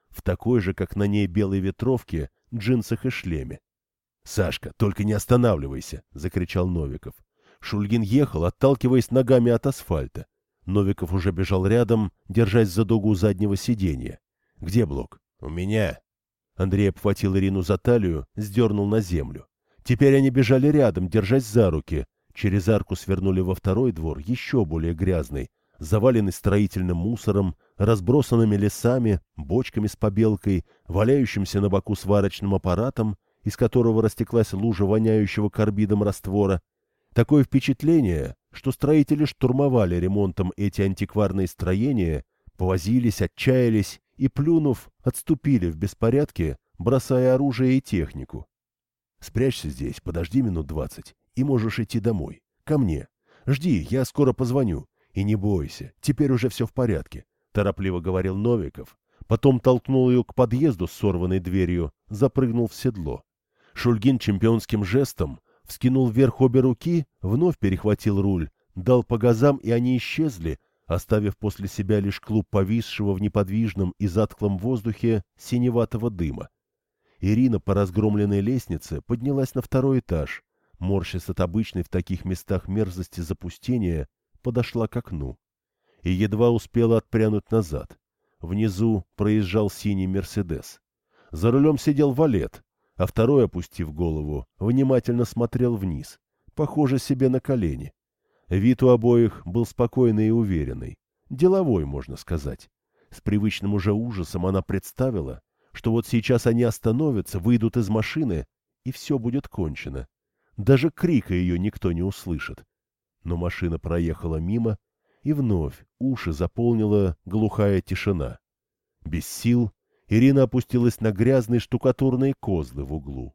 в такой же, как на ней белой ветровке, джинсах и шлеме. «Сашка, только не останавливайся!» — закричал Новиков. Шульгин ехал, отталкиваясь ногами от асфальта. Новиков уже бежал рядом, держась за дугу заднего сиденья. «Где Блок?» «У меня». Андрей обхватил Ирину за талию, сдернул на землю. Теперь они бежали рядом, держась за руки. Через арку свернули во второй двор, еще более грязный, заваленный строительным мусором, разбросанными лесами, бочками с побелкой, валяющимся на боку сварочным аппаратом, из которого растеклась лужа воняющего карбидом раствора. Такое впечатление, что строители штурмовали ремонтом эти антикварные строения, повозились, отчаялись и, плюнув, отступили в беспорядке, бросая оружие и технику. «Спрячься здесь, подожди минут двадцать, и можешь идти домой. Ко мне. Жди, я скоро позвоню. И не бойся, теперь уже все в порядке», — торопливо говорил Новиков. Потом толкнул ее к подъезду с сорванной дверью, запрыгнул в седло. Шульгин чемпионским жестом вскинул вверх обе руки, вновь перехватил руль, дал по газам, и они исчезли, оставив после себя лишь клуб повисшего в неподвижном и затхлом воздухе синеватого дыма. Ирина по разгромленной лестнице поднялась на второй этаж, морщась от обычной в таких местах мерзости запустения, подошла к окну. И едва успела отпрянуть назад. Внизу проезжал синий «Мерседес». За рулем сидел валет, а второй, опустив голову, внимательно смотрел вниз, похоже себе на колени. Вид у обоих был спокойный и уверенный, деловой, можно сказать. С привычным уже ужасом она представила, что вот сейчас они остановятся, выйдут из машины, и все будет кончено. Даже крика ее никто не услышит. Но машина проехала мимо, и вновь уши заполнила глухая тишина. Без сил Ирина опустилась на грязные штукатурные козлы в углу.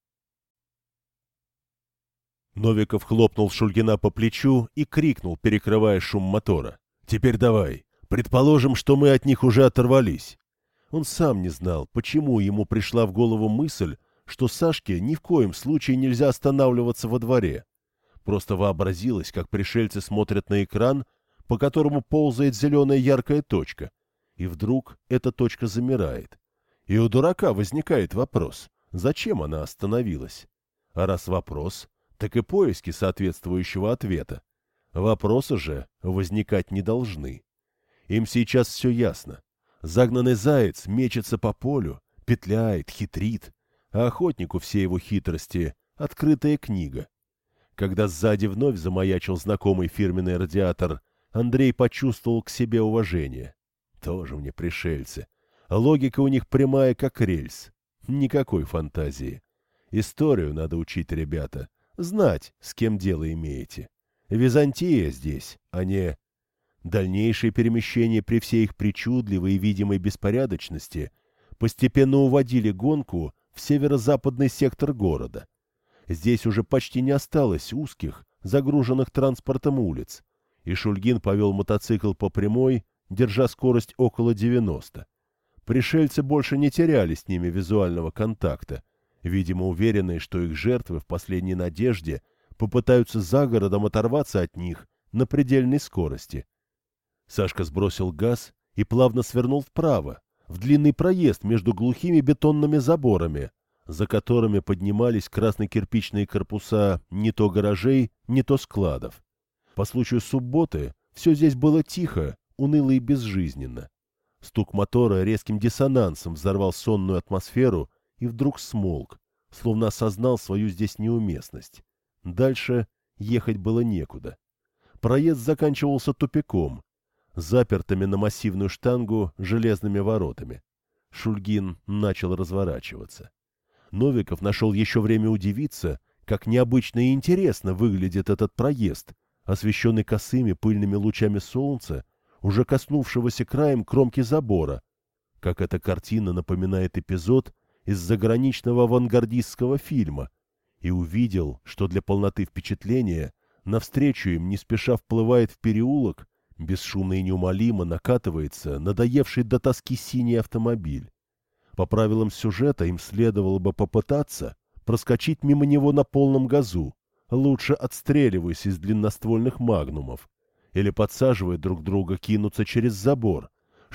Новиков хлопнул Шульгина по плечу и крикнул, перекрывая шум мотора: «Теперь давай. Предположим, что мы от них уже оторвались». Он сам не знал, почему ему пришла в голову мысль, что Сашке ни в коем случае нельзя останавливаться во дворе. Просто вообразилось, как пришельцы смотрят на экран, по которому ползает зеленая яркая точка, и вдруг эта точка замирает. И у дурака возникает вопрос, зачем она остановилась? А раз вопрос, так и поиски соответствующего ответа. Вопросы же возникать не должны. Им сейчас все ясно. Загнанный заяц мечется по полю, петляет, хитрит, а охотнику все его хитрости — открытая книга. Когда сзади вновь замаячил знакомый фирменный радиатор, Андрей почувствовал к себе уважение. Тоже мне пришельцы. Логика у них прямая, как рельс. Никакой фантазии. Историю надо учить, ребята. Знать, с кем дело имеете. Византия здесь, а не... Дальнейшие перемещения при всей их причудливой и видимой беспорядочности постепенно уводили гонку в северо-западный сектор города. Здесь уже почти не осталось узких, загруженных транспортом улиц, и Шульгин повел мотоцикл по прямой, держа скорость около девяноста. Пришельцы больше не теряли с ними визуального контакта, видимо, уверенные, что их жертвы в последней надежде попытаются за городом оторваться от них на предельной скорости. Сашка сбросил газ и плавно свернул вправо, в длинный проезд между глухими бетонными заборами, за которыми поднимались красно-кирпичные корпуса не то гаражей, не то складов. По случаю субботы все здесь было тихо, уныло и безжизненно. Стук мотора резким диссонансом взорвал сонную атмосферу и вдруг смолк, словно осознал свою здесь неуместность. Дальше ехать было некуда. Проезд заканчивался тупиком, запертыми на массивную штангу железными воротами. Шульгин начал разворачиваться. Новиков нашел еще время удивиться, как необычно и интересно выглядит этот проезд, освещенный косыми пыльными лучами солнца, уже коснувшегося краем кромки забора, как эта картина напоминает эпизод из заграничного авангардистского фильма, и увидел, что для полноты впечатления навстречу им не спеша вплывает в переулок, бесшумно и неумолимо накатывается надоевший до тоски синий автомобиль. По правилам сюжета им следовало бы попытаться проскочить мимо него на полном газу, лучше отстреливаясь из длинноствольных магнумов, или, подсаживая друг друга, кинуться через забор,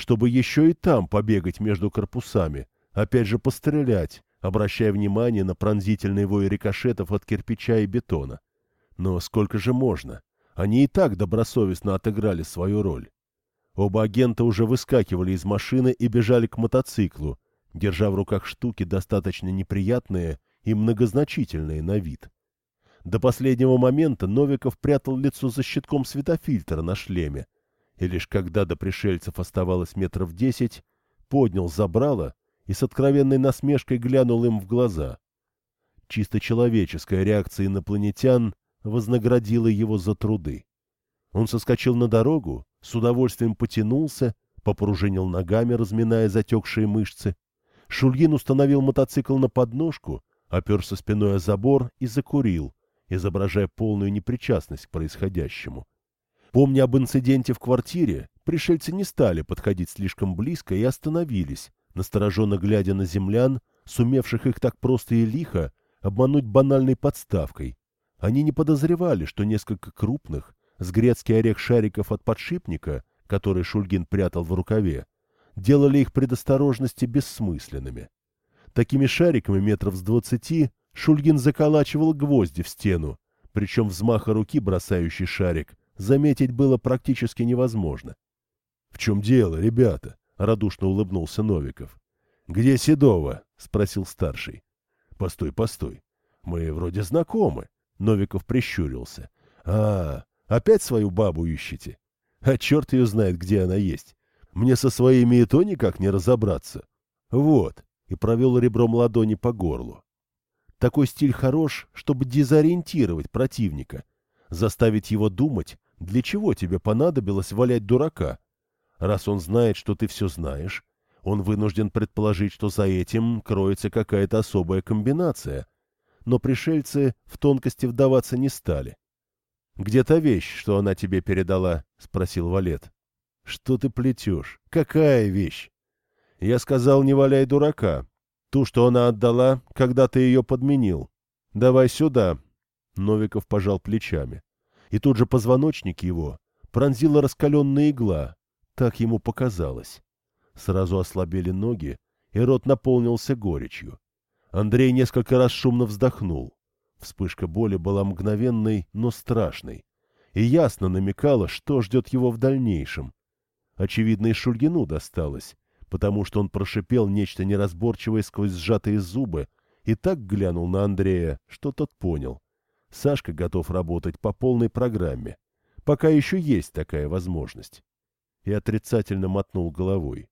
чтобы еще и там побегать между корпусами, опять же пострелять, обращая внимание на пронзительный вой рикошетов от кирпича и бетона. Но сколько же можно? Они и так добросовестно отыграли свою роль. Оба агента уже выскакивали из машины и бежали к мотоциклу, держа в руках штуки достаточно неприятные и многозначительные на вид. До последнего момента Новиков прятал лицо за щитком светофильтра на шлеме, и лишь когда до пришельцев оставалось метров десять, поднял забрало и с откровенной насмешкой глянул им в глаза. Чисто человеческая реакция инопланетян вознаградила его за труды. Он соскочил на дорогу, с удовольствием потянулся, попружинил ногами, разминая затекшие мышцы. Шульгин установил мотоцикл на подножку, оперся спиной о забор и закурил, изображая полную непричастность к происходящему. Помня об инциденте в квартире, пришельцы не стали подходить слишком близко и остановились, настороженно глядя на землян, сумевших их так просто и лихо обмануть банальной подставкой. Они не подозревали, что несколько крупных, с грецкий орех шариков от подшипника, который Шульгин прятал в рукаве, делали их предосторожности бессмысленными. Такими шариками метров с двадцати Шульгин заколачивал гвозди в стену, причем взмаха руки, бросающий шарик, заметить было практически невозможно. — В чем дело, ребята? — радушно улыбнулся Новиков. — Где Седова? — спросил старший. — Постой, постой. Мы вроде знакомы. Новиков прищурился. — А, опять свою бабу ищете? А черт ее знает, где она есть. Мне со своими и то никак не разобраться. Вот, и провел ребром ладони по горлу. Такой стиль хорош, чтобы дезориентировать противника, заставить его думать, для чего тебе понадобилось валять дурака. Раз он знает, что ты все знаешь, он вынужден предположить, что за этим кроется какая-то особая комбинация. Но пришельцы в тонкости вдаваться не стали. — Где та вещь, что она тебе передала? — спросил Валет. — Что ты плетешь? Какая вещь? — Я сказал, не валяй дурака. Ту, что она отдала, когда ты ее подменил. Давай сюда. Новиков пожал плечами. И тут же позвоночник его пронзила раскаленная игла. Так ему показалось. Сразу ослабели ноги, и рот наполнился горечью. Андрей несколько раз шумно вздохнул. Вспышка боли была мгновенной, но страшной, и ясно намекала, что ждет его в дальнейшем. Очевидно, и Шульгину досталось, потому что он прошипел нечто неразборчивое сквозь сжатые зубы и так глянул на Андрея, что тот понял. Сашка готов работать по полной программе, пока еще есть такая возможность. И отрицательно мотнул головой.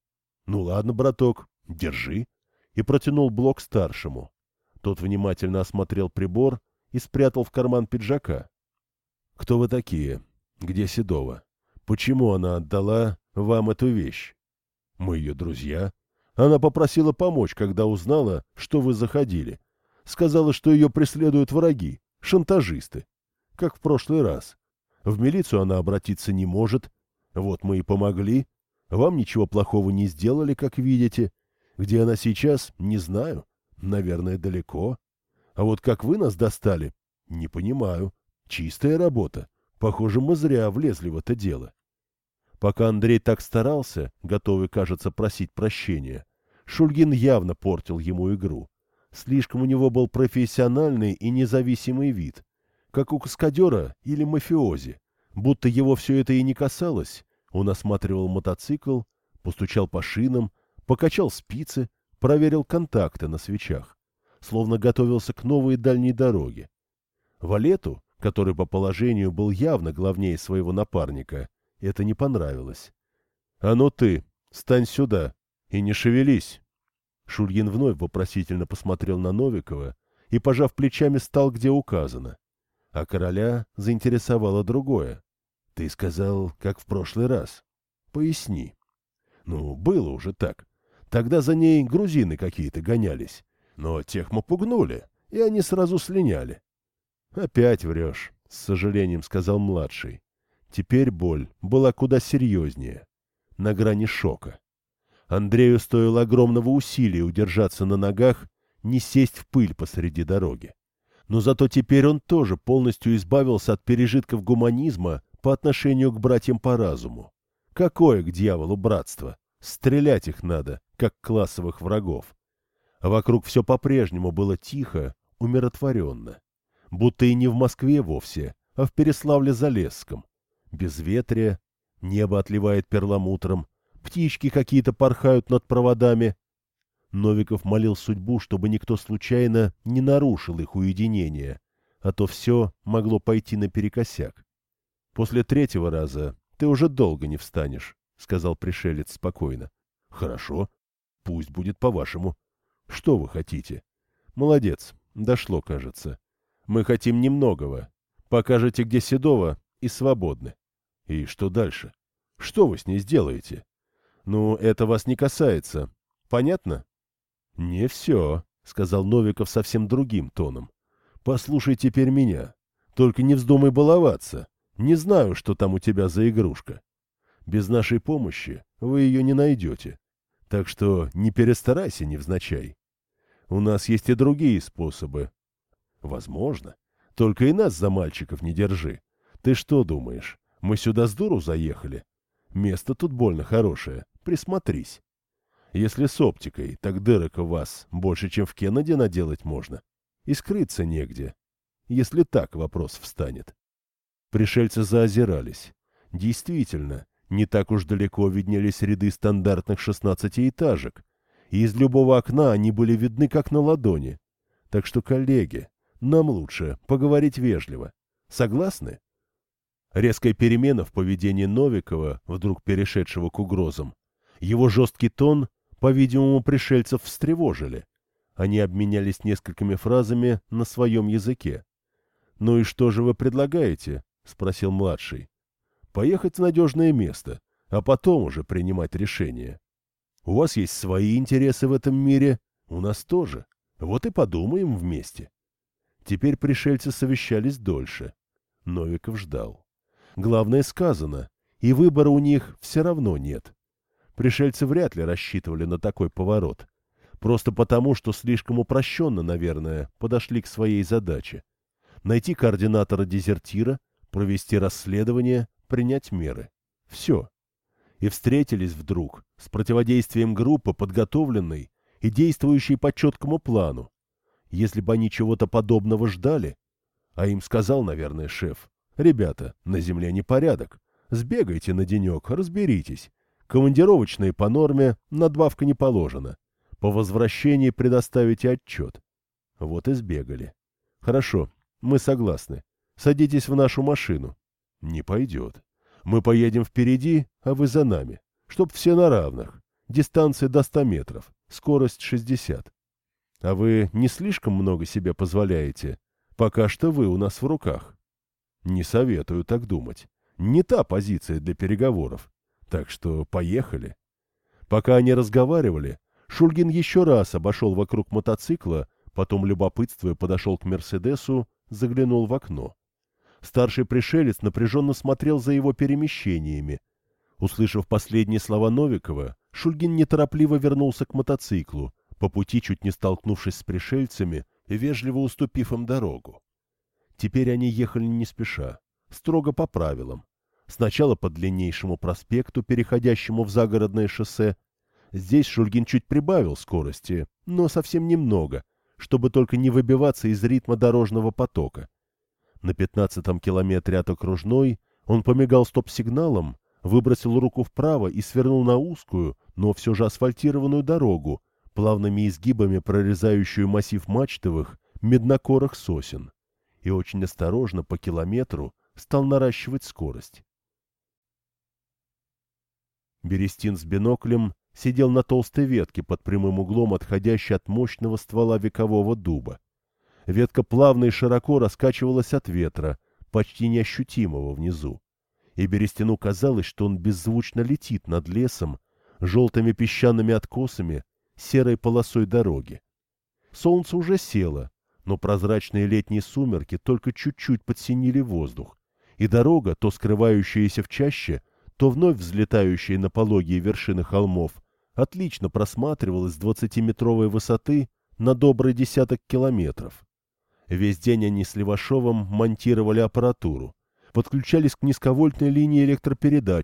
— Ну ладно, браток, держи. И протянул блок старшему. Тот внимательно осмотрел прибор и спрятал в карман пиджака. — Кто вы такие? Где Седова? Почему она отдала вам эту вещь? — Мы ее друзья. Она попросила помочь, когда узнала, что вы заходили. Сказала, что ее преследуют враги, шантажисты. Как в прошлый раз. В милицию она обратиться не может. Вот мы и помогли. Вам ничего плохого не сделали, как видите. Где она сейчас, не знаю. Наверное, далеко. А вот как вы нас достали, не понимаю. Чистая работа. Похоже, мы зря влезли в это дело. Пока Андрей так старался, готовый, кажется, просить прощения, Шульгин явно портил ему игру. Слишком у него был профессиональный и независимый вид, как у каскадера или мафиози. Будто его все это и не касалось. Он осматривал мотоцикл, постучал по шинам, покачал спицы, проверил контакты на свечах, словно готовился к новой дальней дороге. Валету, который по положению был явно главнее своего напарника, это не понравилось. — А ну ты, стань сюда и не шевелись. Шульгин вновь вопросительно посмотрел на Новикова и, пожав плечами, стал где указано. А короля заинтересовало другое. — Ты сказал, как в прошлый раз. Поясни. — Ну, было уже так. Тогда за ней грузины какие-то гонялись. Но тех мы пугнули, и они сразу слиняли. — Опять врешь, — с сожалением сказал младший. Теперь боль была куда серьезнее, на грани шока. Андрею стоило огромного усилия удержаться на ногах, не сесть в пыль посреди дороги. Но зато теперь он тоже полностью избавился от пережитков гуманизма по отношению к братьям по разуму. Какое к дьяволу братство? Стрелять их надо, как классовых врагов. А вокруг все по-прежнему было тихо, умиротворенно. Будто и не в Москве вовсе, а в Переславле-Залесском. Безветрие, небо отливает перламутром, птички какие-то порхают над проводами. Новиков молил судьбу, чтобы никто случайно не нарушил их уединение, а то все могло пойти наперекосяк. — После третьего раза ты уже долго не встанешь, — сказал пришелец спокойно. — Хорошо, пусть будет по-вашему. Что вы хотите? — Молодец, дошло, кажется. Мы хотим немногого. Покажете, где Седова, и свободны. И что дальше? Что вы с ней сделаете? Ну, это вас не касается. Понятно? — Не все, — сказал Новиков совсем другим тоном. — Послушай теперь меня. Только не вздумай баловаться. Не знаю, что там у тебя за игрушка. Без нашей помощи вы ее не найдете. Так что не перестарайся невзначай. У нас есть и другие способы. Возможно. Только и нас за мальчиков не держи. Ты что думаешь, мы сюда с дуру заехали? Место тут больно хорошее. Присмотрись. Если с оптикой, так дырок у вас больше, чем в Кеннеди наделать можно. И скрыться негде. Если так вопрос встанет. Пришельцы заозирались. Действительно, не так уж далеко виднелись ряды стандартных шестнадцатиэтажек, и из любого окна они были видны как на ладони. Так что, коллеги, нам лучше поговорить вежливо. Согласны? Резкая перемена в поведении Новикова, вдруг перешедшего к угрозам, его жесткий тон, по-видимому, пришельцев встревожили. Они обменялись несколькими фразами на своем языке. «Ну и что же вы предлагаете?» — спросил младший. «Поехать в надежное место, а потом уже принимать решение. У вас есть свои интересы в этом мире, у нас тоже. Вот и подумаем вместе». Теперь пришельцы совещались дольше. Новиков ждал. Главное сказано, и выбора у них все равно нет. Пришельцы вряд ли рассчитывали на такой поворот. Просто потому, что слишком упрощенно, наверное, подошли к своей задаче. Найти координатора дезертира, провести расследование, принять меры. Все. И встретились вдруг с противодействием группы, подготовленной и действующей по четкому плану. Если бы они чего-то подобного ждали, а им сказал, наверное, шеф: «Ребята, на земле непорядок. Сбегайте на денек, разберитесь. Командировочные по норме, надбавка не положена. По возвращении предоставите отчет». Вот и сбегали. «Хорошо, мы согласны. Садитесь в нашу машину». «Не пойдет. Мы поедем впереди, а вы за нами. Чтоб все на равных. Дистанция до ста метров. Скорость шестьдесят. А вы не слишком много себе позволяете? Пока что вы у нас в руках». «Не советую так думать. Не та позиция для переговоров. Так что поехали». Пока они разговаривали, Шульгин еще раз обошел вокруг мотоцикла, потом, любопытствуя, подошел к «Мерседесу», заглянул в окно. Старший пришелец напряженно смотрел за его перемещениями. Услышав последние слова Новикова, Шульгин неторопливо вернулся к мотоциклу, по пути чуть не столкнувшись с пришельцами и вежливо уступив им дорогу. Теперь они ехали не спеша, строго по правилам. Сначала по длиннейшему проспекту, переходящему в загородное шоссе. Здесь Шульгин чуть прибавил скорости, но совсем немного, чтобы только не выбиваться из ритма дорожного потока. На пятнадцатом километре от окружной он помигал стоп-сигналом, выбросил руку вправо и свернул на узкую, но все же асфальтированную дорогу, плавными изгибами прорезающую массив мачтовых, меднокорых сосен, и очень осторожно по километру стал наращивать скорость. Берестин с биноклем сидел на толстой ветке под прямым углом, отходящей от мощного ствола векового дуба. Ветка плавно и широко раскачивалась от ветра, почти неощутимого внизу. И Берестину казалось, что он беззвучно летит над лесом, желтыми песчаными откосами, серой полосой дороги. Солнце уже село, но прозрачные летние сумерки только чуть-чуть подсинили воздух, и дорога, то скрывающаяся в чаще, то вновь взлетающая на пологие вершины холмов, отлично просматривалась с двадцатиметровой высоты на добрый десяток километров. Весь день они с Левашовым монтировали аппаратуру, подключались к низковольтной линии электропередачи,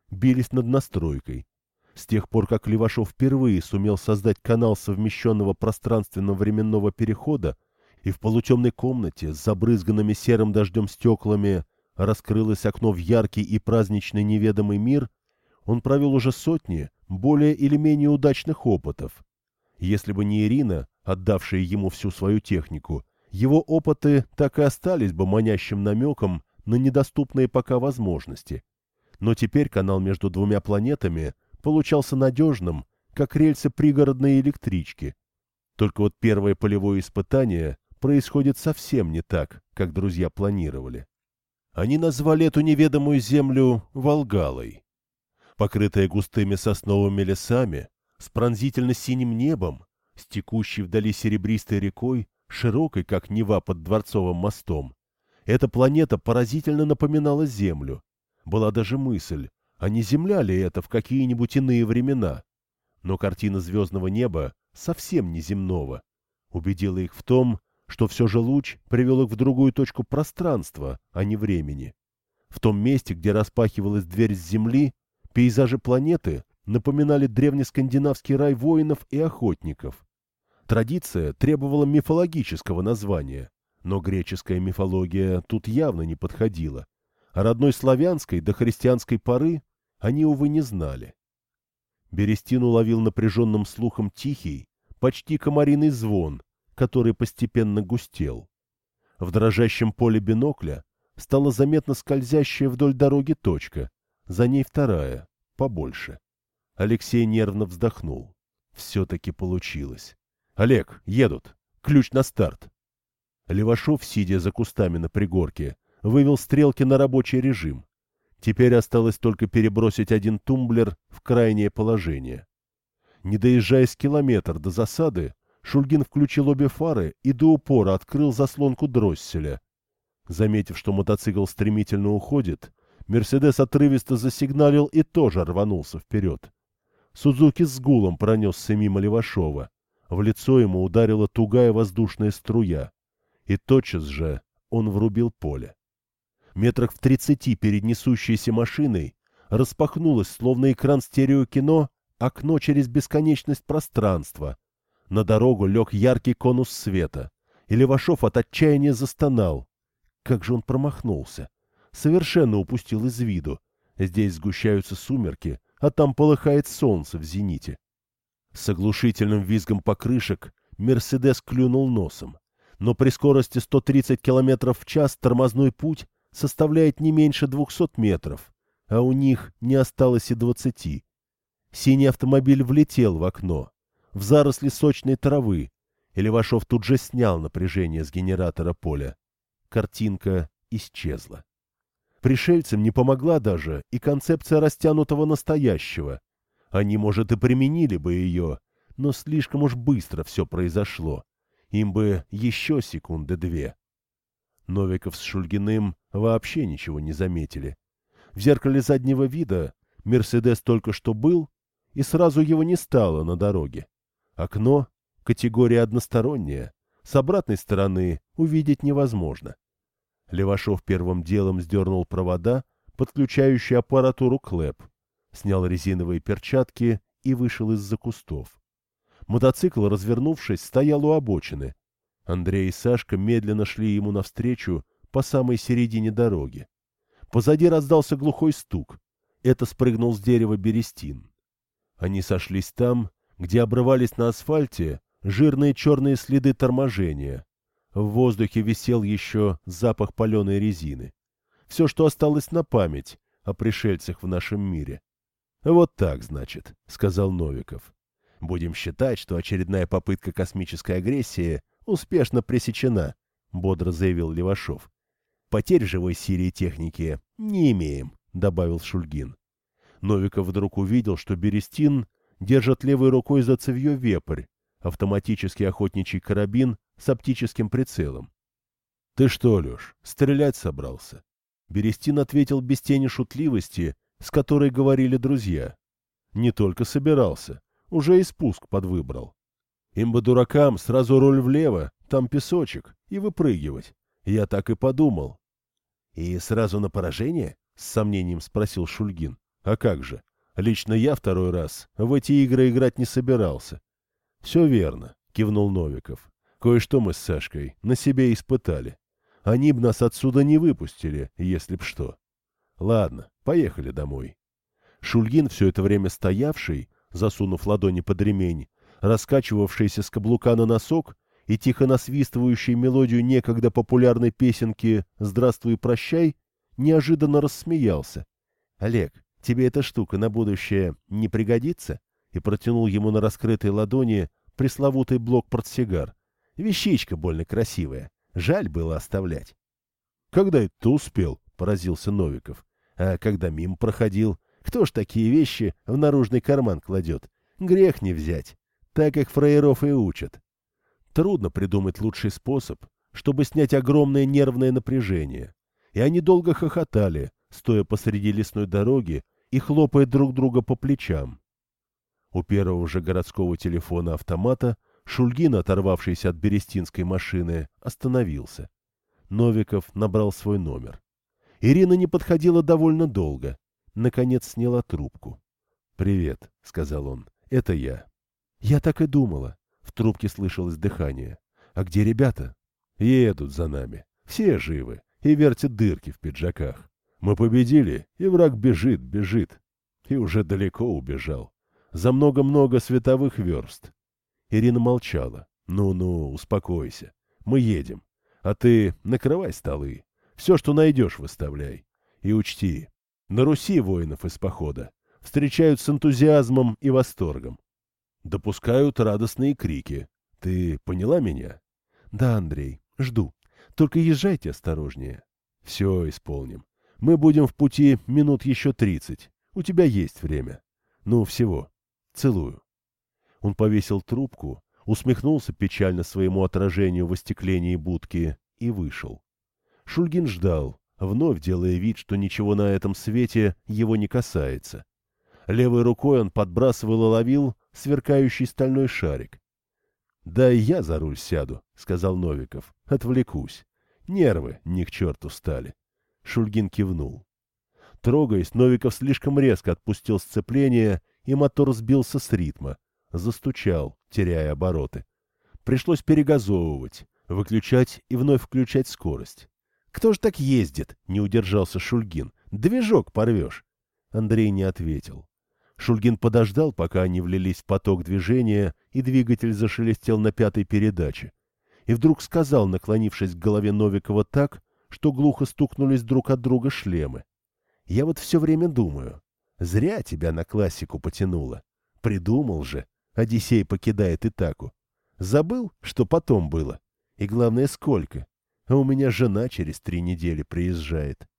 бились над настройкой. С тех пор, как Левашов впервые сумел создать канал совмещенного пространственно-временного перехода, и в полутемной комнате с забрызганными серым дождем стеклами раскрылось окно в яркий и праздничный неведомый мир, он провел уже сотни более или менее удачных опытов. Если бы не Ирина, отдавшая ему всю свою технику, его опыты так и остались бы манящим намеком на недоступные пока возможности. Но теперь канал между двумя планетами получался надежным, как рельсы пригородной электрички. Только вот первое полевое испытание происходит совсем не так, как друзья планировали. Они назвали эту неведомую землю Волгалой. Покрытая густыми сосновыми лесами, с пронзительно-синим небом, с текущей вдали серебристой рекой, широкой, как Нева под Дворцовым мостом, эта планета поразительно напоминала Землю. Была даже мысль, а не Земля ли это в какие-нибудь иные времена? Но картина звездного неба совсем не земного. Убедила их в том, что все же луч привел их в другую точку пространства, а не времени. В том месте, где распахивалась дверь с Земли, пейзажи планеты напоминали древнескандинавский рай воинов и охотников. Традиция требовала мифологического названия, но греческая мифология тут явно не подходила, а родной славянской до христианской поры они, увы, не знали. Берестин уловил напряженным слухом тихий, почти комариный звон, который постепенно густел. В дрожащем поле бинокля стала заметно скользящая вдоль дороги точка, за ней вторая, побольше. Алексей нервно вздохнул. Все-таки получилось. «Олег, едут! Ключ на старт!» Левашов, сидя за кустами на пригорке, вывел стрелки на рабочий режим. Теперь осталось только перебросить один тумблер в крайнее положение. Не доезжая с километр до засады, Шульгин включил обе фары и до упора открыл заслонку дросселя. Заметив, что мотоцикл стремительно уходит, «Мерседес» отрывисто засигналил и тоже рванулся вперед. Судзуки с гулом пронесся мимо Левашова. В лицо ему ударила тугая воздушная струя. И тотчас же он врубил поле. Метрах в тридцати перед несущейся машиной распахнулось, словно экран стереокино, окно через бесконечность пространства. На дорогу лег яркий конус света, и Левашов от отчаяния застонал. Как же он промахнулся! Совершенно упустил из виду. Здесь сгущаются сумерки, а там полыхает солнце в зените. С оглушительным визгом покрышек «Мерседес» клюнул носом. Но при скорости сто тридцать километров в час тормозной путь составляет не меньше двухсот метров, а у них не осталось и двадцати. Синий автомобиль влетел в окно, в заросли сочной травы, и Левашов тут же снял напряжение с генератора поля. Картинка исчезла. Пришельцам не помогла даже и концепция растянутого настоящего. Они, может, и применили бы ее, но слишком уж быстро все произошло. Им бы еще секунды две. Новиков с Шульгиным вообще ничего не заметили. В зеркале заднего вида «Мерседес» только что был, и сразу его не стало на дороге. Окно — категория односторонняя, с обратной стороны увидеть невозможно. Левашов первым делом сдернул провода, подключающие аппаратуру КЛЭП, снял резиновые перчатки и вышел из-за кустов. Мотоцикл, развернувшись, стоял у обочины. Андрей и Сашка медленно шли ему навстречу по самой середине дороги. Позади раздался глухой стук. Это спрыгнул с дерева Берестин. Они сошлись там, где обрывались на асфальте жирные черные следы торможения. В воздухе висел еще запах паленой резины. Все, что осталось на память о пришельцах в нашем мире. «Вот так, значит», — сказал Новиков. «Будем считать, что очередная попытка космической агрессии успешно пресечена», — бодро заявил Левашов. «Потерь в живой силе и технике не имеем», — добавил Шульгин. Новиков вдруг увидел, что Берестин держит левой рукой за цевьё вепрь, автоматический охотничий карабин с оптическим прицелом. «Ты что, Леш, стрелять собрался?» Берестин ответил без тени шутливости, с которой говорили друзья. «Не только собирался, уже и спуск подвыбрал. Им бы, дуракам, сразу руль влево, там песочек, и выпрыгивать. Я так и подумал». «И сразу на поражение?» — с сомнением спросил Шульгин. А как же? Лично я второй раз в эти игры играть не собирался. Все верно, кивнул Новиков. Кое-что мы с Сашкой на себе испытали. Они б нас отсюда не выпустили, если б что. Ладно, поехали домой. Шульгин, все это время стоявший, засунув ладони под ремень, раскачивавшийся с каблука на носок и тихо насвистывающий мелодию некогда популярной песенки «Здравствуй, прощай», неожиданно рассмеялся. «Олег, тебе эта штука на будущее не пригодится?» И протянул ему на раскрытой ладони пресловутый блок-портсигар. «Вещичка больно красивая. Жаль было оставлять». «Когда это ты успел?» — поразился Новиков. «А когда мимо проходил. Кто ж такие вещи в наружный карман кладет? Грех не взять. Так их фраеров и учат». Трудно придумать лучший способ, чтобы снять огромное нервное напряжение. И они долго хохотали, стоя посреди лесной дороги и хлопая друг друга по плечам. У первого же городского телефона-автомата Шульгин, оторвавшийся от берестинской машины, остановился. Новиков набрал свой номер. Ирина не подходила довольно долго. Наконец сняла трубку. «Привет», — сказал он, — «это я». «Я так и думала». В трубке слышалось дыхание. «А где ребята?» «Едут за нами. Все живы и вертят дырки в пиджаках. Мы победили, и враг бежит, бежит. И уже далеко убежал. За много-много световых верст». Ирина молчала. «Ну-ну, успокойся. Мы едем. А ты накрывай столы. Все, что найдешь, выставляй. И учти, на Руси воинов из похода встречают с энтузиазмом и восторгом. Допускают радостные крики. Ты поняла меня?» «Да, Андрей, жду. Только езжайте осторожнее». «Все исполним. Мы будем в пути минут еще тридцать. У тебя есть время. Ну, всего. Целую». Он повесил трубку, усмехнулся печально своему отражению в остеклении будки и вышел. Шульгин ждал, вновь делая вид, что ничего на этом свете его не касается. Левой рукой он подбрасывал и ловил сверкающий стальной шарик. «Да и я за руль сяду», — сказал Новиков. «Отвлекусь. Нервы ни к черту стали». Шульгин кивнул. Трогаясь, Новиков слишком резко отпустил сцепление, и мотор сбился с ритма. Застучал, теряя обороты. Пришлось перегазовывать, выключать и вновь включать скорость. «Кто ж так ездит?» — не удержался Шульгин. «Движок порвешь». Андрей не ответил. Шульгин подождал, пока они влились в поток движения, и двигатель зашелестел на пятой передаче. И вдруг сказал, наклонившись к голове Новикова так, что глухо стукнулись друг от друга шлемы. «Я вот все время думаю, зря тебя на классику потянуло. Придумал же, Одиссей покидает Итаку. Забыл, что потом было? И главное, сколько? А у меня жена через три недели приезжает».